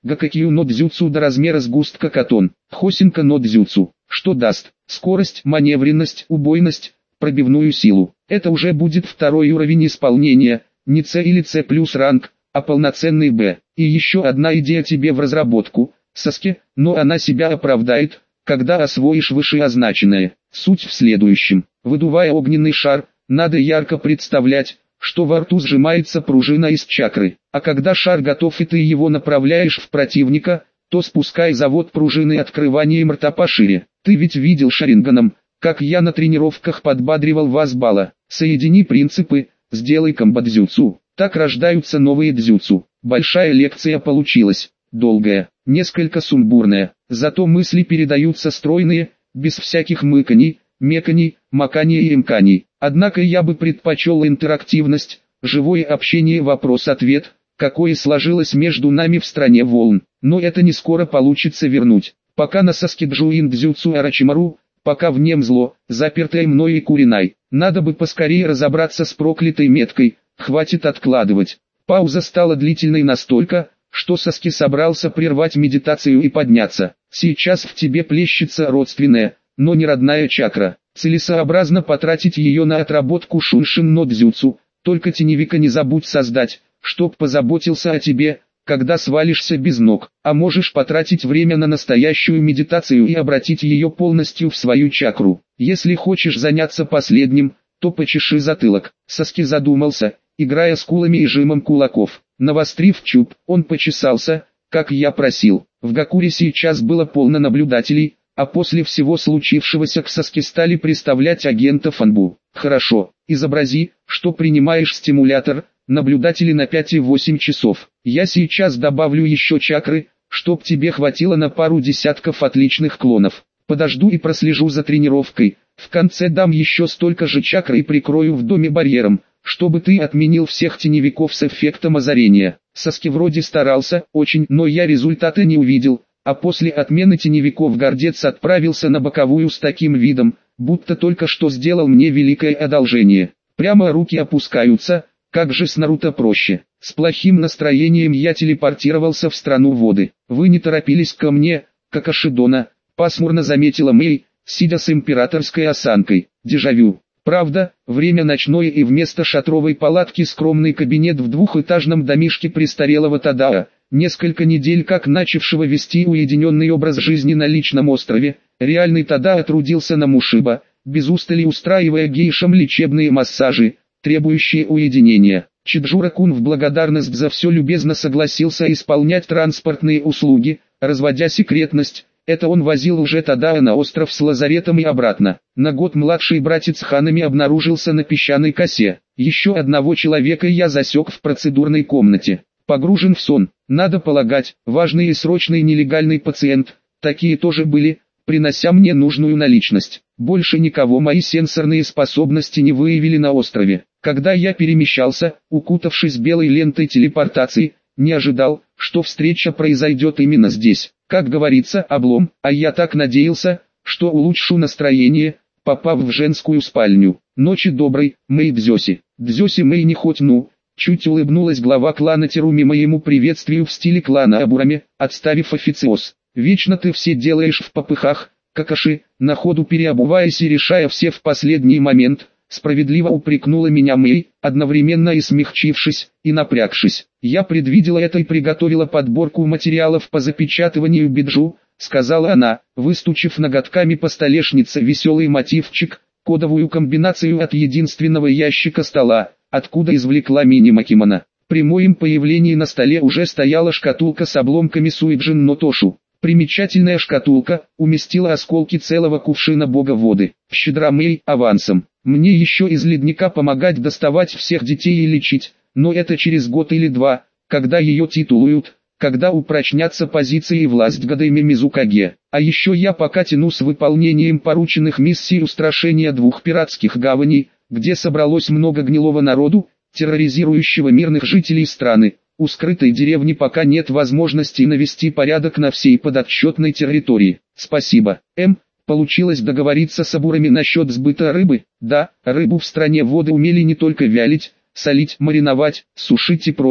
[SPEAKER 1] Гакакью но дзюцу до размера сгустка катон. Хосинка но дзюцу. Что даст? Скорость, маневренность, убойность, пробивную силу. Это уже будет второй уровень исполнения, не С или С плюс ранг, а полноценный Б. И еще одна идея тебе в разработку, Саске, но она себя оправдает, когда освоишь вышеозначенное. Суть в следующем. Выдувая огненный шар, надо ярко представлять, что во рту сжимается пружина из чакры, а когда шар готов и ты его направляешь в противника, то спускай завод пружины открыванием рта пошире. Ты ведь видел Шаринганом, как я на тренировках подбадривал вас Бала. Соедини принципы, сделай комбо-дзюцу. Так рождаются новые дзюцу. Большая лекция получилась, долгая, несколько сумбурная, зато мысли передаются стройные, без всяких мыканий, меканий, маканий и имканий. Однако я бы предпочел интерактивность, живое общение вопрос-ответ, какое сложилось между нами в стране волн. Но это не скоро получится вернуть. Пока на Саске Джуин Дзюцу Арачимару, пока в нем зло, запертое мной и Куринай. Надо бы поскорее разобраться с проклятой меткой, хватит откладывать. Пауза стала длительной настолько, что Саске собрался прервать медитацию и подняться. Сейчас в тебе плещется родственная, но не родная чакра. Целесообразно потратить ее на отработку шуншин но дзюцу, только теневика не забудь создать, чтоб позаботился о тебе, когда свалишься без ног, а можешь потратить время на настоящую медитацию и обратить ее полностью в свою чакру. Если хочешь заняться последним, то почеши затылок. Саске задумался, играя скулами и жимом кулаков. Навострив чуб, он почесался, как я просил. В Гакуре сейчас было полно наблюдателей, а после всего случившегося к Саске стали представлять агентов Анбу. Хорошо, изобрази, что принимаешь стимулятор, наблюдатели на пять-восемь часов. Я сейчас добавлю еще чакры, чтоб тебе хватило на пару десятков отличных клонов. Подожду и прослежу за тренировкой. В конце дам еще столько же чакр и прикрою в доме барьером, чтобы ты отменил всех теневиков с эффектом озарения. Саске вроде старался, очень, но я результата не увидел. А после отмены теневиков гордец отправился на боковую с таким видом, будто только что сделал мне великое одолжение. Прямо руки опускаются, как же с Наруто проще. С плохим настроением я телепортировался в страну воды. Вы не торопились ко мне, как Ашидона, пасмурно заметила Мэй, сидя с императорской осанкой. Дежавю. Правда, время ночное и вместо шатровой палатки скромный кабинет в двухэтажном домишке престарелого Тадаа. Несколько недель как начавшего вести уединенный образ жизни на личном острове, реальный Тадаа трудился на Мушиба, без устали устраивая гейшам лечебные массажи, требующие уединения. Чиджура-кун в благодарность за все любезно согласился исполнять транспортные услуги, разводя секретность. Это он возил уже Тадаа на остров с лазаретом и обратно. На год младший братец Ханами обнаружился на песчаной косе. Еще одного человека я засек в процедурной комнате. Погружен в сон. Надо полагать, важный и срочный нелегальный пациент. Такие тоже были, принося мне нужную наличность. Больше никого мои сенсорные способности не выявили на острове. Когда я перемещался, укутавшись белой лентой телепортации, не ожидал, что встреча произойдет именно здесь. Как говорится, облом, а я так надеялся, что улучшу настроение, попав в женскую спальню. Ночи доброй, Мэй Дзёси. Дзёси Мэй не хоть ну. Чуть улыбнулась глава клана Теруми моему приветствию в стиле клана Абурами, отставив официоз. Вечно ты все делаешь в попыхах, какаши, на ходу переобуваясь и решая все в последний момент. Справедливо упрекнула меня Мэй, одновременно и смягчившись, и напрягшись. Я предвидела это и приготовила подборку материалов по запечатыванию биджу, сказала она, выстучив ноготками по столешнице веселый мотивчик, кодовую комбинацию от единственного ящика стола, откуда извлекла мини-макимона. При моем появлении на столе уже стояла шкатулка с обломками Суиджин но Тошу. Примечательная шкатулка, уместила осколки целого кувшина бога воды. Щедра Мэй, авансом. Мне еще из ледника помогать доставать всех детей и лечить, но это через год или два, когда ее титулуют, когда упрочнятся позиции и власть Гадайме Мизукаге. А еще я пока тяну с выполнением порученных миссий устрашения двух пиратских гаваней, где собралось много гнилого народу, терроризирующего мирных жителей страны. У скрытой деревни пока нет возможности навести порядок на всей подотчетной территории. Спасибо, М. Получилось договориться с абурами насчет сбыта рыбы. Да, рыбу в стране воды умели не только вялить, солить, мариновать, сушить и прочее,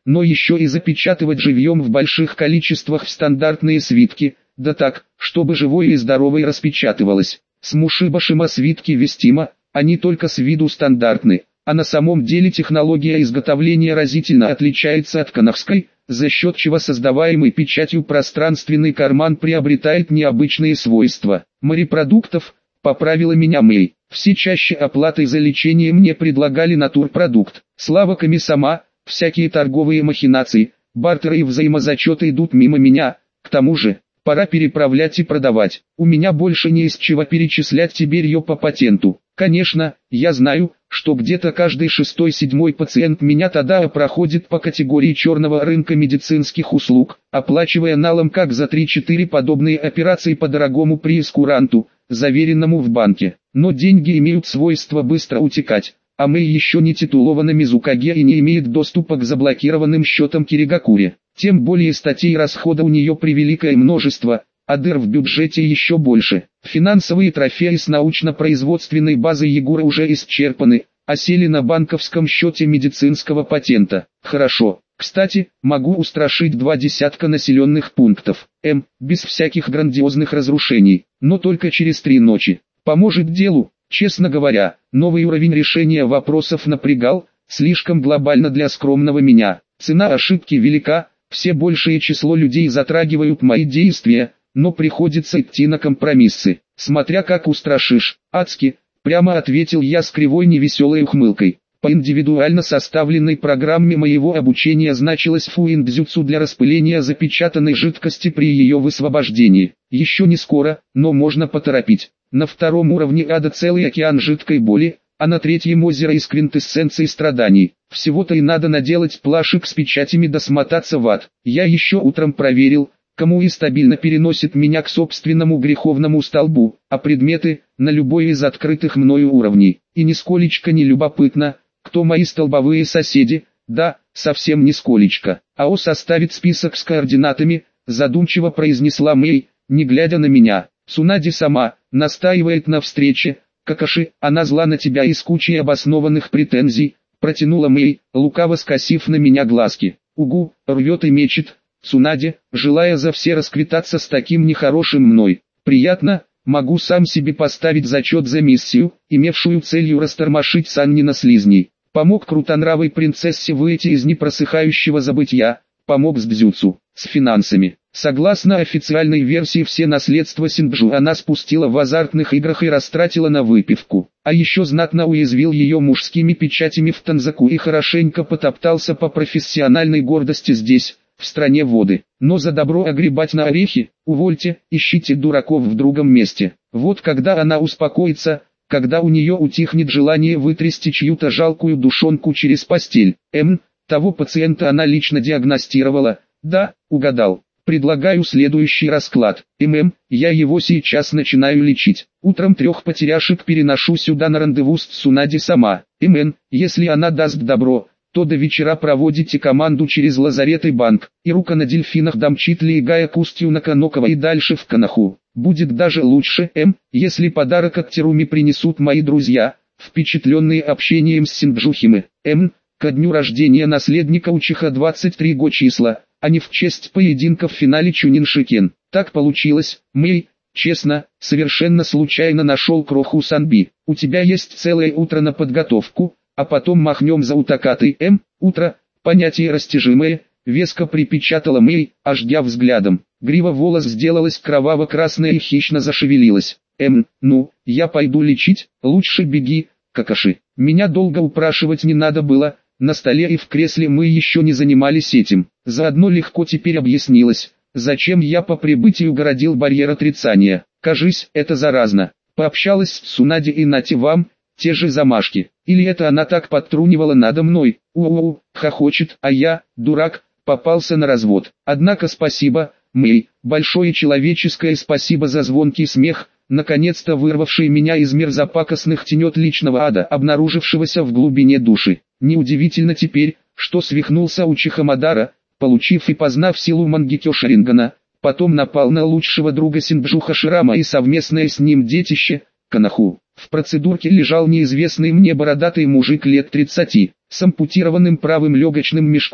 [SPEAKER 1] но еще и запечатывать живьем в больших количествах в стандартные свитки, да так, чтобы живое и здоровое распечатывалось. С Мушибашима свитки вестимо, они только с виду стандартны, а на самом деле технология изготовления разительно отличается от канахской, за счет чего создаваемый печатью пространственный карман приобретает необычные свойства. Морепродуктов, поправила меня Мэй, все чаще оплатой за лечение мне предлагали натурпродукт. Слава Ками-сама, всякие торговые махинации, бартеры и взаимозачеты идут мимо меня, к тому же, пора переправлять и продавать. У меня больше не из чего перечислять тебе ее по патенту. Конечно, я знаю, что где-то каждый шестой-седьмой пациент меня тогда проходит по категории черного рынка медицинских услуг, оплачивая налом как за три-четыре подобные операции по дорогому прейскуранту, заверенному в банке. Но деньги имеют свойство быстро утекать, а мы еще не титулованы Мизукаге и не имеет доступа к заблокированным счетам Киригакуре. Тем более статей расхода у нее превеликое множество, а дыр в бюджете еще больше. Финансовые трофеи с научно-производственной базы Егора уже исчерпаны, а сели на банковском счете медицинского патента. Хорошо. Кстати, могу устрашить два десятка населенных пунктов. М, без всяких грандиозных разрушений, но только через три ночи. Поможет делу. Честно говоря, новый уровень решения вопросов напрягал, слишком глобально для скромного меня. Цена ошибки велика, все большее число людей затрагивают мои действия, но приходится идти на компромиссы. Смотря как устрашишь, адски, прямо ответил я с кривой невеселой ухмылкой. По индивидуально составленной программе моего обучения значилось фуиндзюцу для распыления запечатанной жидкости при ее высвобождении. Еще не скоро, но можно поторопить. На втором уровне ада целый океан жидкой боли, а на третьем озеро из квинтэссенции страданий. Всего-то и надо наделать плашек с печатями да смотаться в ад. Я еще утром проверил, кому и стабильно переносит меня к собственному греховному столбу, а предметы на любой из открытых мною уровней. И нисколечко не любопытно, кто мои столбовые соседи. Да, совсем нисколечко. АО составит список с координатами, задумчиво произнесла Мэй, не глядя на меня. Цунади сама настаивает на встрече. Какаши, она зла на тебя из кучи обоснованных претензий, протянула Мэй, лукаво скосив на меня глазки. Угу, рвет и мечет, Цунади, желая за все расквитаться с таким нехорошим мной. Приятно, могу сам себе поставить зачет за миссию, имевшую целью растормошить Саннина слизней. Помог крутонравой принцессе выйти из непросыхающего забытья, помог с дзюцу, с финансами. Согласно официальной версии, все наследства Синджу она спустила в азартных играх и растратила на выпивку. А еще знатно уязвил ее мужскими печатями в Танзаку и хорошенько потоптался по профессиональной гордости здесь, в стране воды. Но за добро огребать на орехи, увольте, ищите дураков в другом месте. Вот когда она успокоится, когда у нее утихнет желание вытрясти чью-то жалкую душонку через постель. М, того пациента она лично диагностировала. Да, угадал. Предлагаю следующий расклад. ММ, я его сейчас начинаю лечить. Утром трех потеряшек переношу сюда на рандеву с Цунади сама. МН, если она даст добро, то до вечера проводите команду через лазарет и банк. И рука на дельфинах домчит Лиегая к устью Наканокова и дальше в Канаху. Будет даже лучше, М, если подарок от Теруми принесут мои друзья, впечатленные общением с Синджухимы. М, ко дню рождения наследника Учиха двадцать три го числа, а не в честь поединка в финале Чунин-Шикен. Так получилось, Мэй, честно, совершенно случайно нашел кроху Санби. У тебя есть целое утро на подготовку, а потом махнем за Утакатой. М, утро, понятие растяжимое, веско припечатала Мэй, ождя взглядом. Грива волос сделалась кроваво-красная и хищно зашевелилась. М, ну, я пойду лечить, лучше беги, Какаши. Меня долго упрашивать не надо было. На столе и в кресле мы еще не занимались этим. Заодно легко теперь объяснилось, зачем я по прибытию городил барьер отрицания. Кажись, это заразно. Пообщалась с Цунади и нате вам, те же замашки. Или это она так подтрунивала надо мной, у-у-у, хохочет, а я, дурак, попался на развод. Однако спасибо, Мэй, большое человеческое спасибо за звонкий смех, наконец-то вырвавший меня из мерзопакостных тенет личного ада, обнаружившегося в глубине души. Неудивительно теперь, что свихнулся Учиха Мадара, получив и познав силу Мангекё Шарингана, потом напал на лучшего друга Синджу Хаширама и совместное с ним детище, Канаху. В процедурке лежал неизвестный мне бородатый мужик лет тридцати, с ампутированным правым легочным мешком,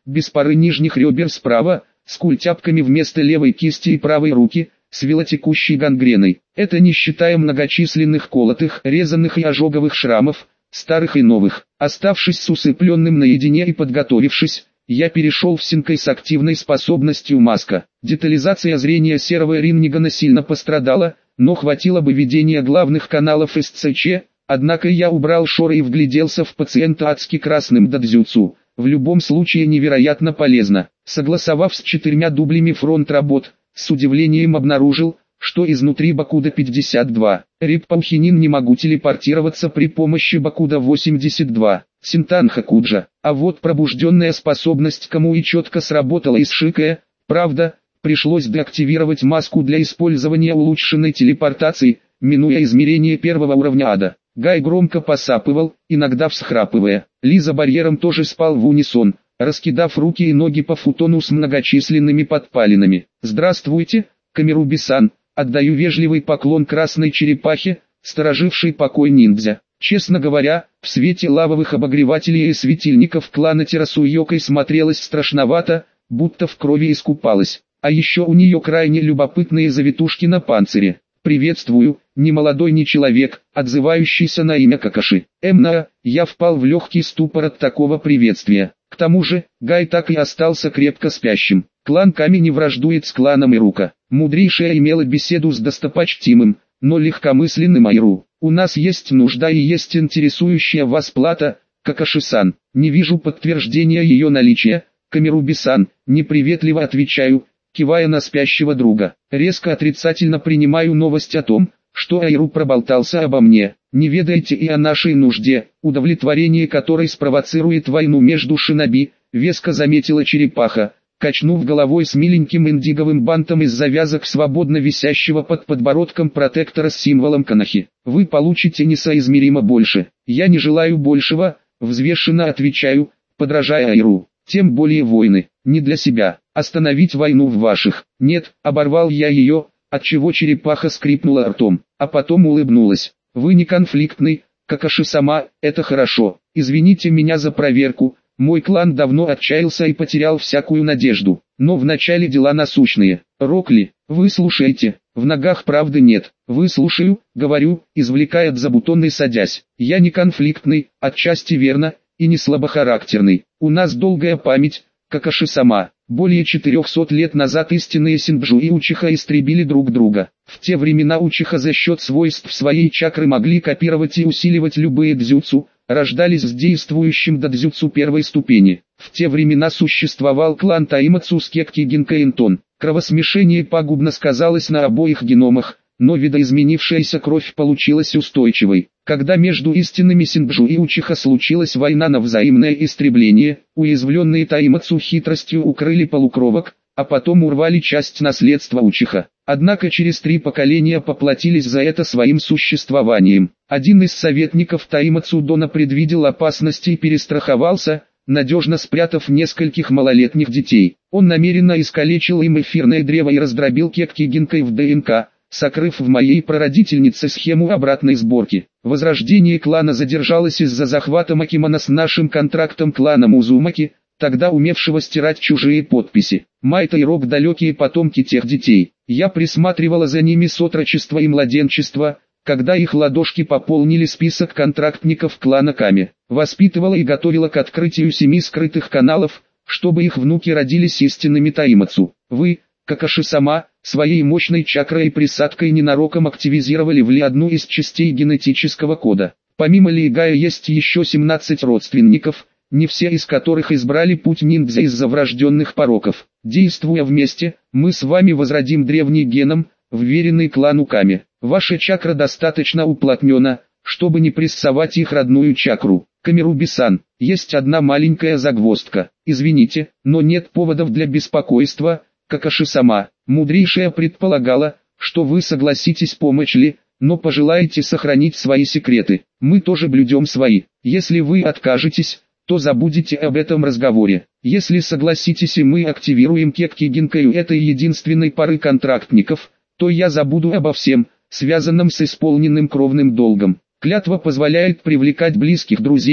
[SPEAKER 1] без пары нижних ребер справа, с культяпками вместо левой кисти и правой руки, с велотекущей гангреной. Это не считая многочисленных колотых, резаных и ожоговых шрамов, старых и новых. Оставшись с усыпленным наедине и подготовившись, я перешел в синкой с активной способностью Маска. Детализация зрения серого Рингана сильно пострадала, но хватило бы ведения главных каналов эс цэ че, однако я убрал шоры и вгляделся в пациента адски красным дадзюцу. В любом случае невероятно полезно. Согласовав с четырьмя дублями фронт работ, с удивлением обнаружил, что изнутри Бакуда пятьдесят два. Риппаухинин не могу телепортироваться при помощи Бакуда восемьдесят два. Синтанха Куджа. А вот пробужденная способность Камуи четко сработала из Шикая. Правда, пришлось деактивировать маску для использования улучшенной телепортации, минуя измерение первого уровня ада. Гай громко посапывал, иногда всхрапывая. Ли за барьером тоже спал в унисон, раскидав руки и ноги по футону с многочисленными подпалинами. «Здравствуйте, Камеруби-сан», отдаю вежливый поклон красной черепахе, сторожившей покой ниндзя. Честно говоря, в свете лавовых обогревателей и светильников клана Терасуйокой смотрелось страшновато, будто в крови искупалась. А еще у нее крайне любопытные завитушки на панцире. «Приветствую, ни молодой ни человек, отзывающийся на имя Какаши». Эмна, я впал в легкий ступор от такого приветствия. К тому же, Гай так и остался крепко спящим. Клан Ками не враждует с кланом Ирука. Мудрейшая имела беседу с достопочтимым, но легкомысленным Айру. «У нас есть нужда и есть интересующая вас плата, Какаши-сан. Не вижу подтверждения ее наличия, Камеруби-сан», неприветливо отвечаю, кивая на спящего друга. Резко отрицательно принимаю новость о том, что Айру проболтался обо мне. Не ведаете и о нашей нужде, удовлетворение которой спровоцирует войну между шиноби, веско заметила черепаха, качнув головой с миленьким индиговым бантом из завязок свободно висящего под подбородком протектора с символом Канахи. Вы получите несоизмеримо больше. Я не желаю большего, взвешенно отвечаю, подражая Айру. Тем более войны, не для себя. Остановить войну в ваших. Нет, оборвал я ее, отчего черепаха скрипнула ртом, а потом улыбнулась. Вы не конфликтный, Какаши-сама, это хорошо. Извините меня за проверку, мой клан давно отчаялся и потерял всякую надежду. Но вначале дела насущные. Рокли, вы слушаете, в ногах правды нет. Выслушаю, говорю, извлекая забутон и садясь. Я не конфликтный, отчасти верно, и не слабохарактерный. У нас долгая память, Какаши-сама. Более четырехсот лет назад истинные Синджу и Учиха истребили друг друга. В те времена Учиха за счет свойств своей чакры могли копировать и усиливать любые дзюцу, рождались с действующим дадзюцу первой ступени. В те времена существовал клан Таимацу с Кекки Гинкаэнтон. Кровосмешение пагубно сказалось на обоих геномах, но видоизменившаяся кровь получилась устойчивой. Когда между истинными Синджу и Учиха случилась война на взаимное истребление, уязвленные Таимацу хитростью укрыли полукровок, а потом урвали часть наследства Учиха. Однако через три поколения поплатились за это своим существованием. Один из советников Таимацу Дона предвидел опасности и перестраховался, надежно спрятав нескольких малолетних детей. Он намеренно искалечил им эфирное древо и раздробил Кекки Гинкой в ДНК, сокрыв в моей прародительнице схему обратной сборки. Возрождение клана задержалось из-за захвата Макимана с нашим контрактом кланом Узумаки, тогда умевшего стирать чужие подписи. Майта и Рок далекие потомки тех детей. Я присматривала за ними с отрочества и младенчества, когда их ладошки пополнили список контрактников клана Ками. Воспитывала и готовила к открытию семи скрытых каналов, чтобы их внуки родились истинными Таимацу. Вы, Какаши-сама, своей мощной чакрой и присадкой ненароком активизировали в Ли одну из частей генетического кода. Помимо Ли и Гая есть еще семнадцать родственников, не все из которых избрали путь ниндзя из-за врожденных пороков. Действуя вместе, мы с вами возродим древний геном, вверенный клану Ками. Ваша чакра достаточно уплотнена, чтобы не прессовать их родную чакру. Камеруби-сан, есть одна маленькая загвоздка. Извините, но нет поводов для беспокойства, Какаши-сама. Мудрейшая предполагала, что вы согласитесь помочь Ли, но пожелаете сохранить свои секреты. Мы тоже блюдем свои. Если вы откажетесь, то забудете об этом разговоре. Если согласитесь и мы активируем Кекки Гинкаю этой единственной пары контрактников, то я забуду обо всем, связанном с исполненным кровным долгом. Клятва позволяет привлекать близких друзей,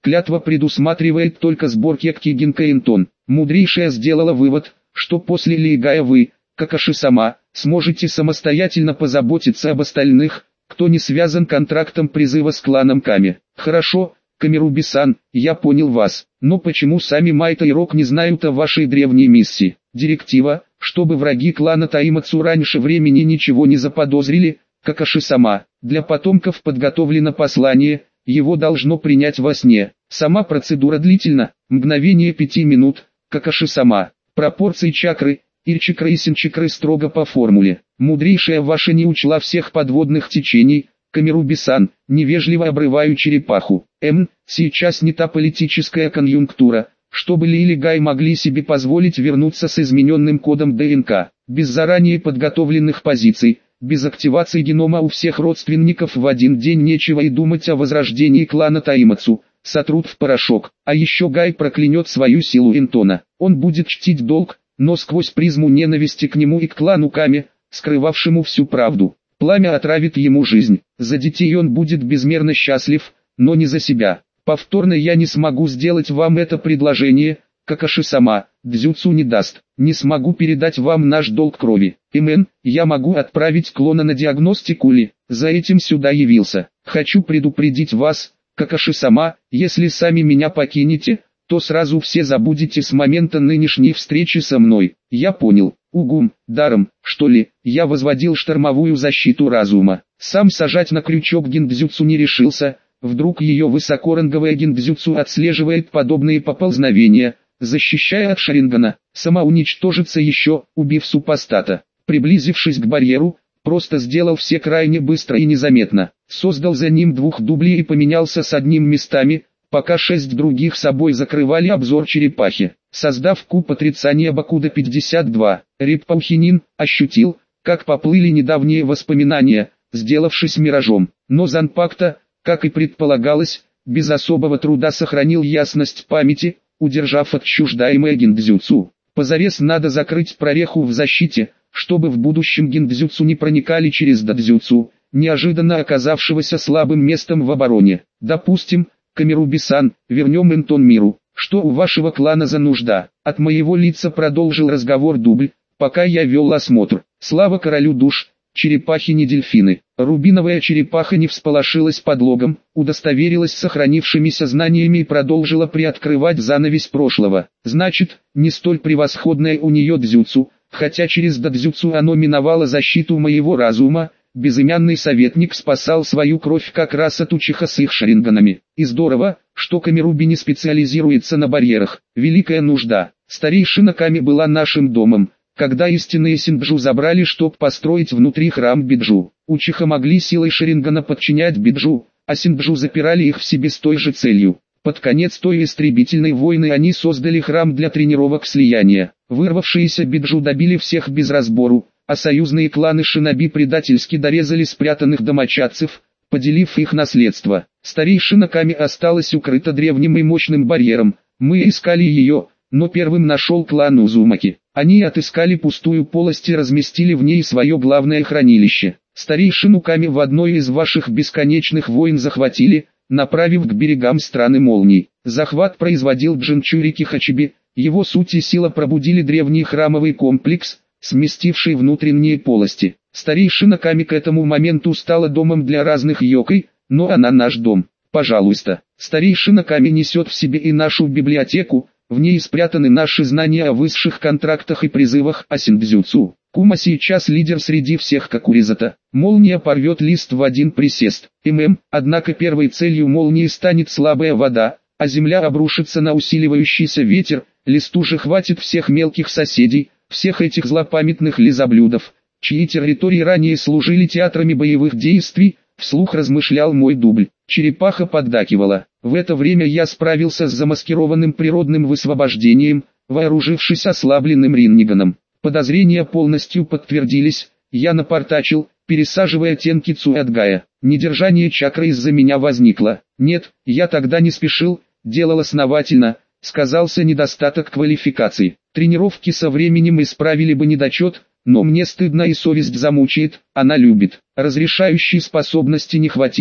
[SPEAKER 1] Клятва предусматривает только сборки Кигинка Интон. Мудрейшая сделала вывод, что после Лейгая вы, Какаши-сама, сможете самостоятельно позаботиться об остальных, кто не связан контрактом призыва с кланом Ками. Хорошо, Камеруби-сан, я понял вас, но почему сами Майта и Рок не знают о вашей древней миссии? Директива, чтобы враги клана Таимацу раньше времени ничего не заподозрили, Какаши-сама. Для потомков подготовлено послание, его должно принять во сне. Сама процедура длительна, мгновение пяти минут, Какаши-сама. Пропорции чакры, Ир-чакры и Син-чакры строго по формуле. Мудрейшая ваша не учла всех подводных течений, Камеруби-сан, невежливо обрываю черепаху. М, сейчас не та политическая конъюнктура, чтобы Ли или Гай могли себе позволить вернуться с измененным кодом ДНК, без заранее подготовленных позиций, без активации генома у всех родственников в один день нечего и думать о возрождении клана Таимацу, сотрут в порошок. А еще Гай проклянет свою силу Интона. Он будет чтить долг, но сквозь призму ненависти к нему и к клану Ками, скрывавшему всю правду. Пламя отравит ему жизнь. За детей он будет безмерно счастлив, но не за себя. Повторно я не смогу сделать вам это предложение, Какаши-сама, Дзюцу не даст. Не смогу передать вам наш долг крови. Имен, я могу отправить клона на диагностику Ли, за этим сюда явился. Хочу предупредить вас, Какаши-сама, если сами меня покинете, то сразу все забудете с момента нынешней встречи со мной. Я понял. Угум, даром, что ли, я возводил штормовую защиту разума. Сам сажать на крючок гиндзюцу не решился, вдруг ее высокоранговая гиндзюцу отслеживает подобные поползновения, защищая от Шарингана, самоуничтожится еще, убив супостата. Приблизившись к барьеру, просто сделал все крайне быстро и незаметно, создал за ним двух дублей и поменялся с одним местами, пока шесть других собой закрывали обзор черепахи. Создав куб отрицания Бакуда пятьдесят два, Риппаухинин ощутил, как поплыли недавние воспоминания, сделавшись миражом. Но Занпакта, как и предполагалось, без особого труда сохранил ясность памяти, удержав отчуждаемое гиндзюцу. Позарез надо закрыть прореху в защите, чтобы в будущем гиндзюцу не проникали через дадзюцу, неожиданно оказавшегося слабым местом в обороне. Допустим, Камеруби-сан, вернем Интон миру. Что у вашего клана за нужда? От моего лица продолжил разговор дубль, пока я вел осмотр. Слава королю душ, черепахи не дельфины. Рубиновая черепаха не всполошилась подлогом, удостоверилась сохранившимися знаниями и продолжила приоткрывать занавесь прошлого. Значит, не столь превосходное у нее дзюцу, хотя через дадзюцу оно миновало защиту моего разума. Безымянный советник спасал свою кровь как раз от учиха с их шаринганами. И здорово, что Камеруби не специализируется на барьерах. Великая нужда. Старейшина Ками была нашим домом, когда истинные Синджу забрали, чтоб построить внутри храм Биджу. Учиха могли силой шарингана подчинять Биджу, а Синджу запирали их в себе с той же целью. Под конец той истребительной войны они создали храм для тренировок слияния. Вырвавшиеся Биджу добили всех без разбору, а союзные кланы шиноби предательски дорезали спрятанных домочадцев, поделив их наследство. Старейшина Ками осталась укрыта древним и мощным барьером. Мы искали ее, но первым нашел клан Узумаки. Они отыскали пустую полость и разместили в ней свое главное хранилище. Старейшину Ками в одной из ваших бесконечных войн захватили, направив к берегам страны молний. Захват производил Джинчурики Хачиби, его суть и сила пробудили древний храмовый комплекс, сместивший внутренние полости. Старейшина Ками к этому моменту стала домом для разных йокой, но она наш дом. Пожалуйста. Старейшина Ками несет в себе и нашу библиотеку, в ней спрятаны наши знания о высших контрактах и призывах о синдзюцу. Кума сейчас лидер среди всех Какуризата. Молния порвет лист в один присест. ММ, однако первой целью молнии станет слабая вода, а земля обрушится на усиливающийся ветер, листу же хватит всех мелких соседей, всех этих злопамятных лизоблюдов, чьи территории ранее служили театрами боевых действий, вслух размышлял мой дубль. Черепаха поддакивала. В это время я справился с замаскированным природным высвобождением, вооружившись ослабленным ринниганом. Подозрения полностью подтвердились, я напортачил, пересаживая Тенкицу от Гая. Недержание чакры из-за меня возникло. Нет, я тогда не спешил, делал основательно, сказался недостаток квалификации. Тренировки со временем исправили бы недочет, но мне стыдно и совесть замучает, она любит. Разрешающей способности не хватило,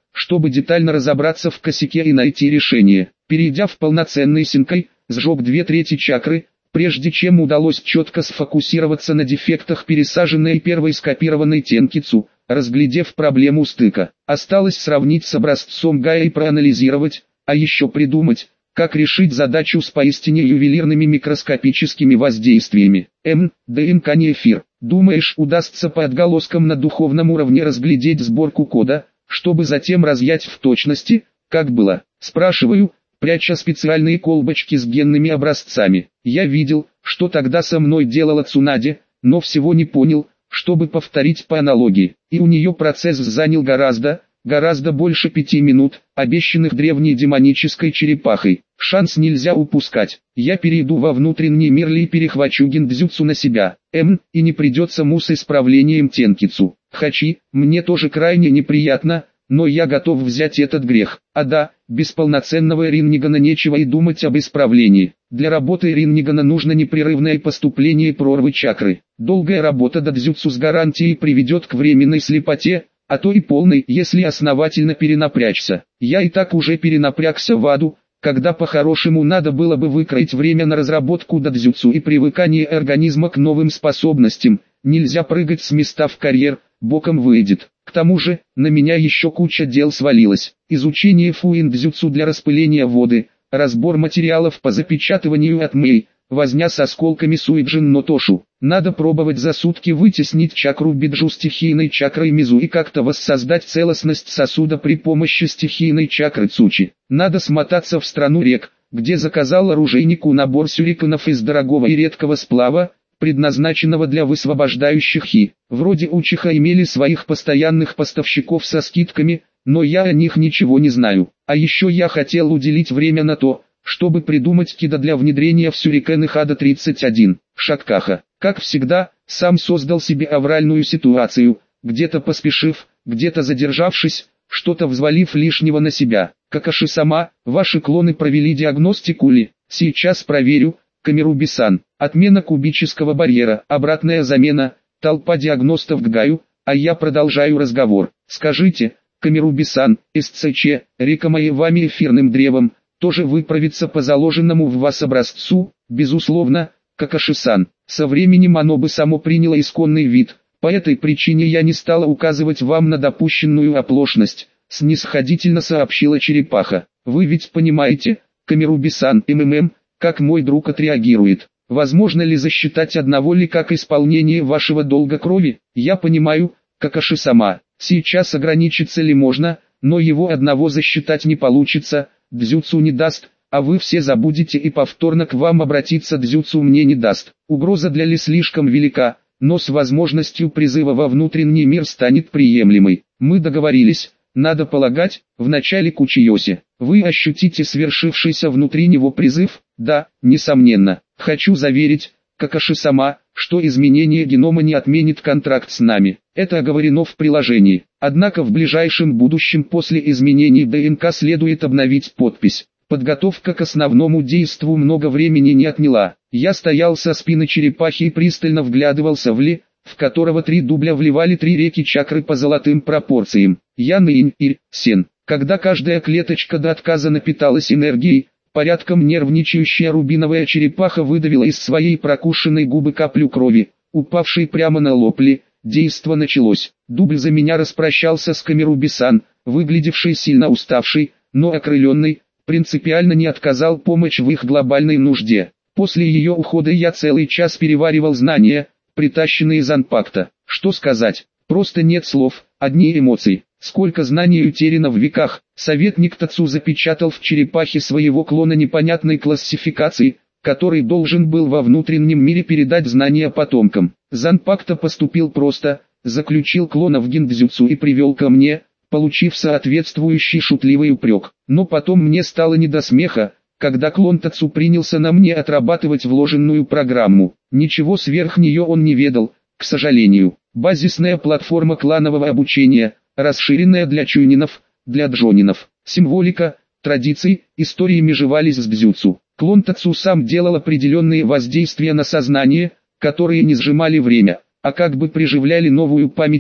[SPEAKER 1] чтобы детально разобраться в косяке и найти решение. Перейдя в полноценный синкай, сжег две трети чакры, прежде чем удалось четко сфокусироваться на дефектах пересаженной первой скопированной тенкицу, разглядев проблему стыка. Осталось сравнить с образцом Гая и проанализировать, а еще придумать, как решить задачу с поистине ювелирными микроскопическими воздействиями. М. ДНК не эфир. Думаешь, удастся по отголоскам на духовном уровне разглядеть сборку кода, чтобы затем разъять в точности, как было? Спрашиваю, пряча специальные колбочки с генными образцами. Я видел, что тогда со мной делала Цунаде, но всего не понял, чтобы повторить по аналогии. И у нее процесс занял гораздо, гораздо больше пяти минут, обещанных древней демонической черепахой. Шанс нельзя упускать. Я перейду во внутренний мир ли и перехвачу гиндзюцу на себя. М. И не придется му с исправлением тенкицу. Хачи, мне тоже крайне неприятно, но я готов взять этот грех. А да, без полноценного Риннигана нечего и думать об исправлении. Для работы Риннигана нужно непрерывное поступление прорвы чакры. Долгая работа додзюцу с гарантией приведет к временной слепоте, а то и полной, если основательно перенапрячься. Я и так уже перенапрягся в аду, когда по-хорошему надо было бы выкроить время на разработку додзюцу и привыкание организма к новым способностям. Нельзя прыгать с места в карьер, боком выйдет. К тому же, на меня еще куча дел свалилась. Изучение фуиндзюцу для распыления воды, разбор материалов по запечатыванию атмэй, возня с осколками суиджин но тошу. Надо пробовать за сутки вытеснить чакру биджу стихийной чакрой мизу и как-то воссоздать целостность сосуда при помощи стихийной чакры цучи. Надо смотаться в страну рек, где заказал оружейнику набор сюриканов из дорогого и редкого сплава, предназначенного для высвобождающих хи. Вроде Учиха имели своих постоянных поставщиков со скидками, но я о них ничего не знаю. А еще я хотел уделить время на то, чтобы придумать кида для внедрения в сюрикены Хада тридцать один. Шаккаха, как всегда, сам создал себе авральную ситуацию, где-то поспешив, где-то задержавшись, что-то взвалив лишнего на себя. Какаши-сама, ваши клоны провели диагностику ли? Сейчас проверю. Камеруби-сан, отмена кубического барьера, обратная замена, толпа диагностов к Гаю, а я продолжаю разговор. Скажите, Камеруби-сан, СЦЧ, рекомая вами эфирным древом, тоже выправится по заложенному в вас образцу? Безусловно, Какаши-сан. Со временем оно бы само приняло исконный вид, по этой причине я не стала указывать вам на допущенную оплошность, снисходительно сообщила черепаха. Вы ведь понимаете, Камеруби-сан, МММ, как мой друг отреагирует. Возможно ли засчитать одного ли как исполнение вашего долга крови? Я понимаю, Какаши-сама. Сейчас ограничиться ли можно, но его одного засчитать не получится, дзюцу не даст, а вы все забудете и повторно к вам обратиться дзюцу мне не даст. Угроза для Ли слишком велика, но с возможностью призыва во внутренний мир станет приемлемой. Мы договорились. Надо полагать, в начале Кучиоси, вы ощутите свершившийся внутри него призыв? Да, несомненно. Хочу заверить, Какаши-сама, что изменение генома не отменит контракт с нами. Это оговорено в приложении. Однако в ближайшем будущем после изменений ДНК следует обновить подпись. Подготовка к основному действу много времени не отняла. Я стоял со спины черепахи и пристально вглядывался в Ли, в которого три дубля вливали три реки чакры по золотым пропорциям. Ян Инь Ирь Сен. Когда каждая клеточка до отказа напиталась энергией, порядком нервничающая рубиновая черепаха выдавила из своей прокушенной губы каплю крови, упавшей прямо на лоб Ли. Действо началось. Дубль за меня распрощался с Камеруби-сан, выглядевший сильно уставший, но окрыленный, принципиально не отказал помочь в их глобальной нужде. После ее ухода я целый час переваривал знания, притащенные из Анпакта. Что сказать? Просто нет слов, одни эмоции. Сколько знаний утеряно в веках. Советник Тацу запечатал в черепахе своего клона непонятной классификации, который должен был во внутреннем мире передать знания потомкам. Занпакта поступил просто, заключил клона в гиндзюцу и привел ко мне, получив соответствующий шутливый упрек. Но потом мне стало не до смеха, когда клон Тацу принялся на мне отрабатывать вложенную программу. Ничего сверх нее он не ведал, к сожалению. Базисная платформа кланового обучения, расширенная для чуйнинов, для джонинов. Символика, традиции, истории межевались с дзюцу. Клон Тацу сам делал определенные воздействия на сознание, которые не сжимали время, а как бы приживляли новую память так,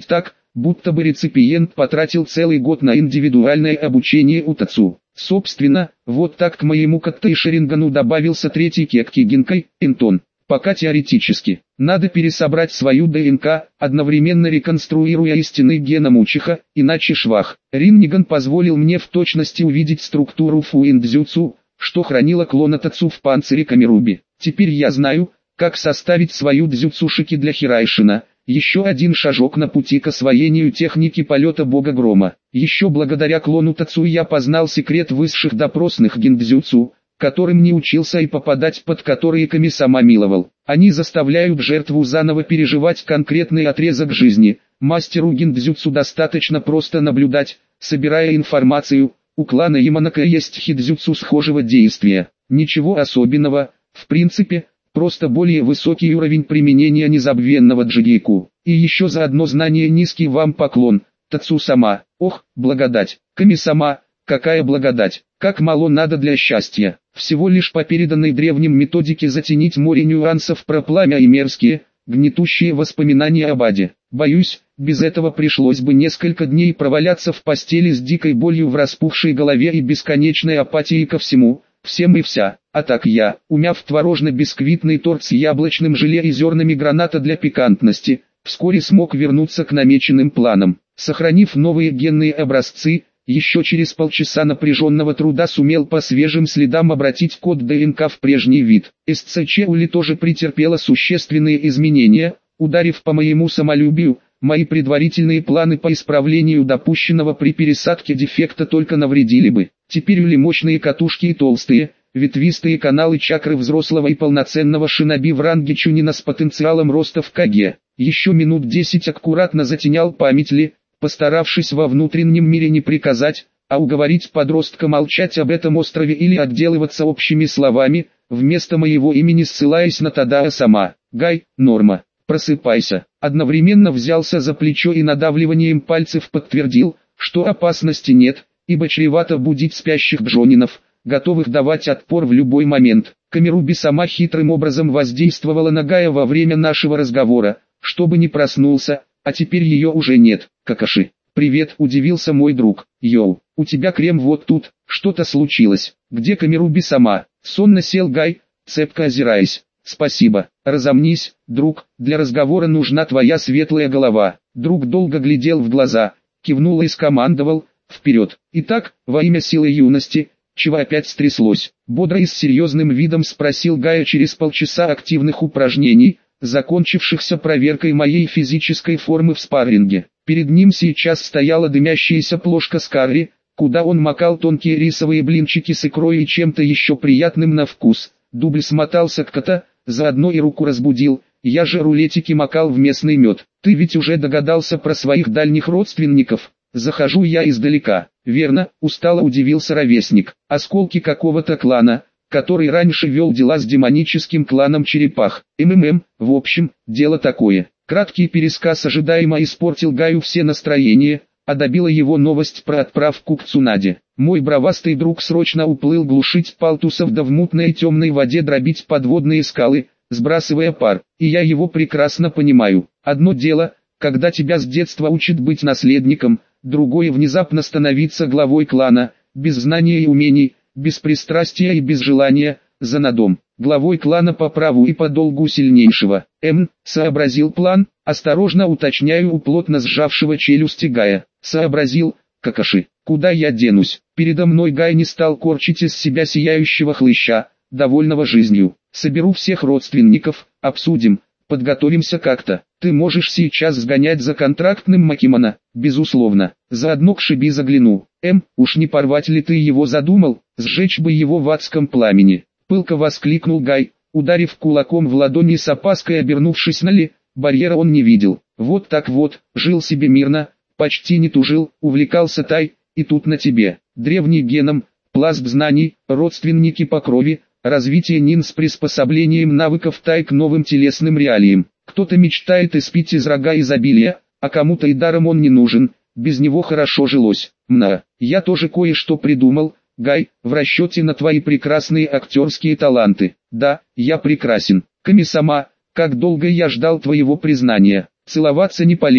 [SPEAKER 1] будто бы реципиент потратил целый год на индивидуальное обучение у Тацу. Собственно, вот так к моему Каттай Шарингану добавился третий Кекки Гинкай, Энтон. Пока теоретически. Надо пересобрать свою ДНК, одновременно реконструируя истинный геном Учиха, иначе швах. Ринниган позволил мне в точности увидеть структуру фуиндзюцу, что хранила клона Тацу в панцире Камеруби. Теперь я знаю, как составить свою дзюцушики для Хирайшина. Еще один шажок на пути к освоению техники полета бога грома. Еще благодаря клону Тацу я познал секрет высших допросных гиндзюцу, которым не учился и попадать под которые Ками-сама миловал. Они заставляют жертву заново переживать конкретный отрезок жизни. Мастеру гиндзюцу достаточно просто наблюдать, собирая информацию. У клана Яманака есть хидзюцу схожего действия. Ничего особенного, в принципе, просто более высокий уровень применения незабвенного джигейку. И еще за одно знание низкий вам поклон, Тацу-сама. Ох, благодать, Ками-сама, какая благодать, как мало надо для счастья. Всего лишь по переданной древним методике затенить море нюансов про пламя и мерзкие, гнетущие воспоминания об аде. Боюсь, без этого пришлось бы несколько дней проваляться в постели с дикой болью в распухшей голове и бесконечной апатией ко всему, всем и вся. А так я, умяв творожно-бисквитный торт с яблочным желе и зернами граната для пикантности, вскоре смог вернуться к намеченным планам. Сохранив новые генные образцы, еще через полчаса напряженного труда сумел по свежим следам обратить код ДНК в прежний вид. СЦЧ-УЛИ тоже претерпела существенные изменения, ударив по моему самолюбию. Мои предварительные планы по исправлению допущенного при пересадке дефекта только навредили бы. Теперь УЛИ мощные катушки и толстые, ветвистые каналы чакры взрослого и полноценного шиноби в ранге Чунина с потенциалом роста в КГ. Еще минут десять аккуратно затенял память Ли, постаравшись во внутреннем мире не приказать, а уговорить подростка молчать об этом острове или отделываться общими словами, вместо моего имени ссылаясь на Тадаа сама. Гай, Норма, просыпайся. Одновременно взялся за плечо и надавливанием пальцев подтвердил, что опасности нет, ибо чревато будить спящих джонинов, готовых давать отпор в любой момент. Камеруби сама хитрым образом воздействовала на Гая во время нашего разговора, чтобы не проснулся, а теперь ее уже нет. Какаши. «Привет», — удивился мой друг. «Йоу, у тебя крем вот тут, что-то случилось. Где Камеруби сама?» Сонно сел Гай, цепко озираясь. «Спасибо. Разомнись, друг, для разговора нужна твоя светлая голова». Друг долго глядел в глаза, кивнул и скомандовал: «Вперед!» «Итак, во имя силы юности, чего опять стряслось?» Бодро и с серьезным видом спросил Гая через полчаса активных упражнений, закончившихся проверкой моей физической формы в спарринге. Перед ним сейчас стояла дымящаяся плошка с карри, куда он макал тонкие рисовые блинчики с икрой и чем-то еще приятным на вкус. Дубль смотался к кота, заодно и руку разбудил. Я же рулетики макал в местный мед. «Ты ведь уже догадался про своих дальних родственников?» «Захожу я издалека». «Верно», — устало удивился ровесник. «Осколки какого-то клана, который раньше вел дела с демоническим кланом черепах. МММ, в общем, дело такое». Краткий пересказ ожидаемо испортил Гаю все настроения, а добила его новость про отправку к Цунаде. Мой бравастый друг срочно уплыл глушить палтусов да в мутной темной воде дробить подводные скалы, сбрасывая пар. И я его прекрасно понимаю. Одно дело, когда тебя с детства учат быть наследником, другое внезапно становиться главой клана, без знания и умений, без пристрастия и без желания, за надом. Главой клана по праву и по долгу сильнейшего. М, сообразил план, осторожно уточняю у плотно сжавшего челюсти Гая. Сообразил, Какаши, куда я денусь? Передо мной Гай не стал корчить из себя сияющего хлыща, довольного жизнью. Соберу всех родственников, обсудим, подготовимся как-то. Ты можешь сейчас сгонять за контрактным Макимана, безусловно. Заодно к Шиби загляну. М, уж не порвать ли ты его задумал, сжечь бы его в адском пламени. Пылко воскликнул Гай, ударив кулаком в ладони с опаской обернувшись на Ли. Барьера он не видел. Вот так вот, жил себе мирно, почти не тужил, увлекался Тай, и тут на тебе. Древний геном, пласт знаний, родственники по крови, развитие нин с приспособлением навыков Тай к новым телесным реалиям. Кто-то мечтает испить из рога изобилия, а кому-то и даром он не нужен, без него хорошо жилось. Мна, я тоже кое-что придумал, Гай, в расчете на твои прекрасные актерские таланты. Да, я прекрасен. Ками-сама, как долго я ждал твоего признания. Целоваться не полезу,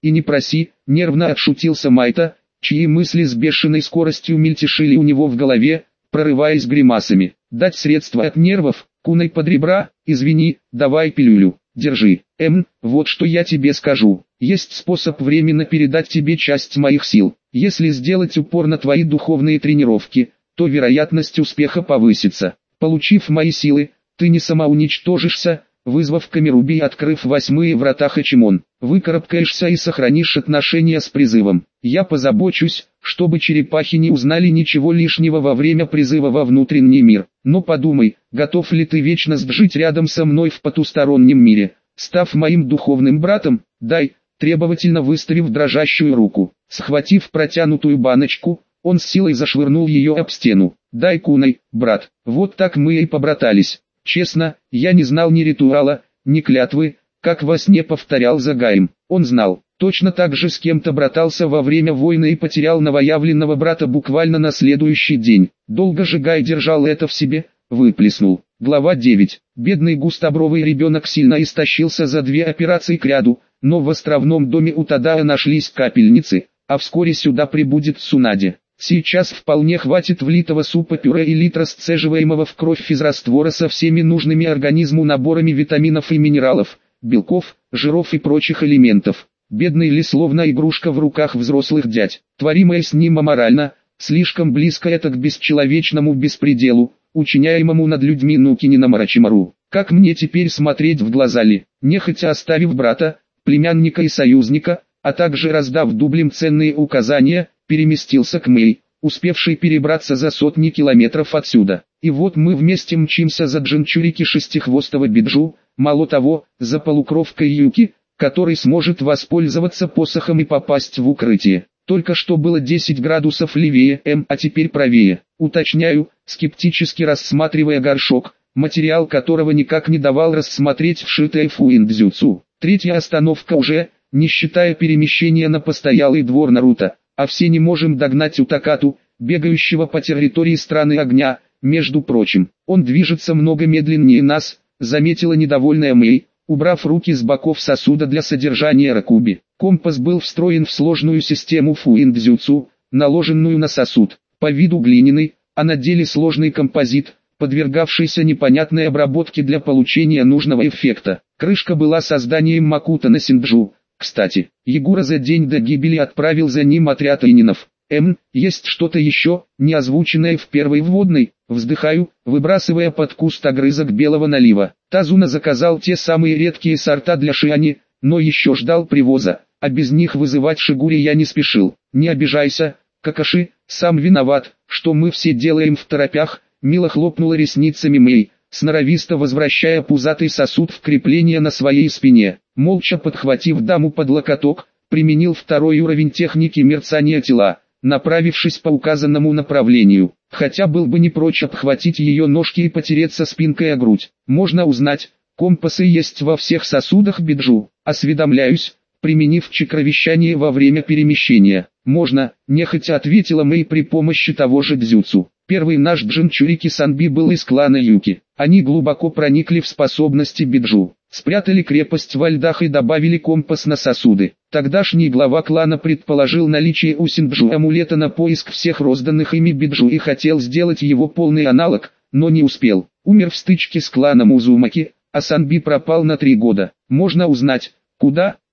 [SPEAKER 1] и не проси, нервно отшутился Майта, чьи мысли с бешеной скоростью мельтешили у него в голове, прорываясь гримасами. Дать средства от нервов, куной под ребра, извини, давай пилюлю, держи. Эм, вот что я тебе скажу. Есть способ временно передать тебе часть моих сил. Если сделать упор на твои духовные тренировки, то вероятность успеха повысится. Получив мои силы, ты не самоуничтожишься, вызвав Камеруби и открыв восьмые врата Хачимон. Выкарабкаешься и сохранишь отношения с призывом. Я позабочусь, чтобы черепахи не узнали ничего лишнего во время призыва во внутренний мир. Но подумай, готов ли ты вечно жить рядом со мной в потустороннем мире, став моим духовным братом? Дай, требовательно выставив дрожащую руку. Схватив протянутую баночку, он с силой зашвырнул ее об стену. Дай куной, брат. Вот так мы и побратались. Честно, я не знал ни ритуала, ни клятвы, как во сне повторял Загаем. Он знал, точно так же с кем-то братался во время войны и потерял новоявленного брата буквально на следующий день. Долго же Гай держал это в себе, выплеснул. Глава девять. Бедный густобровый ребенок сильно истощился за две операции кряду, но в островном доме у Тадаа нашлись капельницы, а вскоре сюда прибудет Цунаде. Сейчас вполне хватит влитого супа-пюре и литра сцеживаемого в кровь физраствора со всеми нужными организму наборами витаминов и минералов, белков, жиров и прочих элементов. Бедный Ли словно игрушка в руках взрослых дядь. Творимое с ним аморально, слишком близко это к бесчеловечному беспределу, учиняемому над людьми Нукинина Марачимару. Как мне теперь смотреть в глаза Ли? Нехотя оставив брата, племянника и союзника, а также раздав дублем ценные указания, переместился к Мэй, успевшей перебраться за сотни километров отсюда. И вот мы вместе мчимся за Джинчурики шестихвостого Биджу, мало того, за полукровкой Юки, который сможет воспользоваться посохом и попасть в укрытие. Только что было десять градусов левее М, а теперь правее. Уточняю, скептически рассматривая горшок, материал которого никак не давал рассмотреть вшитое фуиндзюцу. Третья остановка уже, не считая перемещения на постоялый двор Наруто. А все не можем догнать Утакату, бегающего по территории страны огня. Между прочим, он движется много медленнее нас, заметила недовольная Мэй, убрав руки с боков сосуда для содержания ракуби. Компас был встроен в сложную систему фуиндзюцу, наложенную на сосуд. По виду глиняный, а на деле сложный композит, подвергавшийся непонятной обработке для получения нужного эффекта. Крышка была созданием Макута на Синджу. Кстати, Егора за день до гибели отправил за ним отряд ининов. М, есть что-то еще, не озвученное в первой вводной, вздыхаю, выбрасывая под куст огрызок белого налива. Тазуна заказал те самые редкие сорта для Шиани, но еще ждал привоза, а без них вызывать Шигури я не спешил. Не обижайся, Какаши, сам виноват, что мы все делаем в торопях, мило хлопнула ресницами Мэй, сноровисто возвращая пузатый сосуд в крепление на своей спине. Молча подхватив даму под локоток, применил второй уровень техники мерцания тела, направившись по указанному направлению. Хотя был бы не прочь обхватить ее ножки и потереться спинкой о грудь. Можно узнать, компасы есть во всех сосудах Биджу. Осведомляюсь, применив чакровещание во время перемещения. Можно, нехотя ответила Мэй при помощи того же дзюцу. Первый наш Джинчурики Санби был из клана Юки. Они глубоко проникли в способности Биджу, спрятали крепость во льдах и добавили компас на сосуды. Тогдашний глава клана предположил наличие у Синджу амулета на поиск всех розданных ими Биджу и хотел сделать его полный аналог, но не успел. Умер в стычке с кланом Узумаки, а Санби пропал на три года. Можно узнать, куда?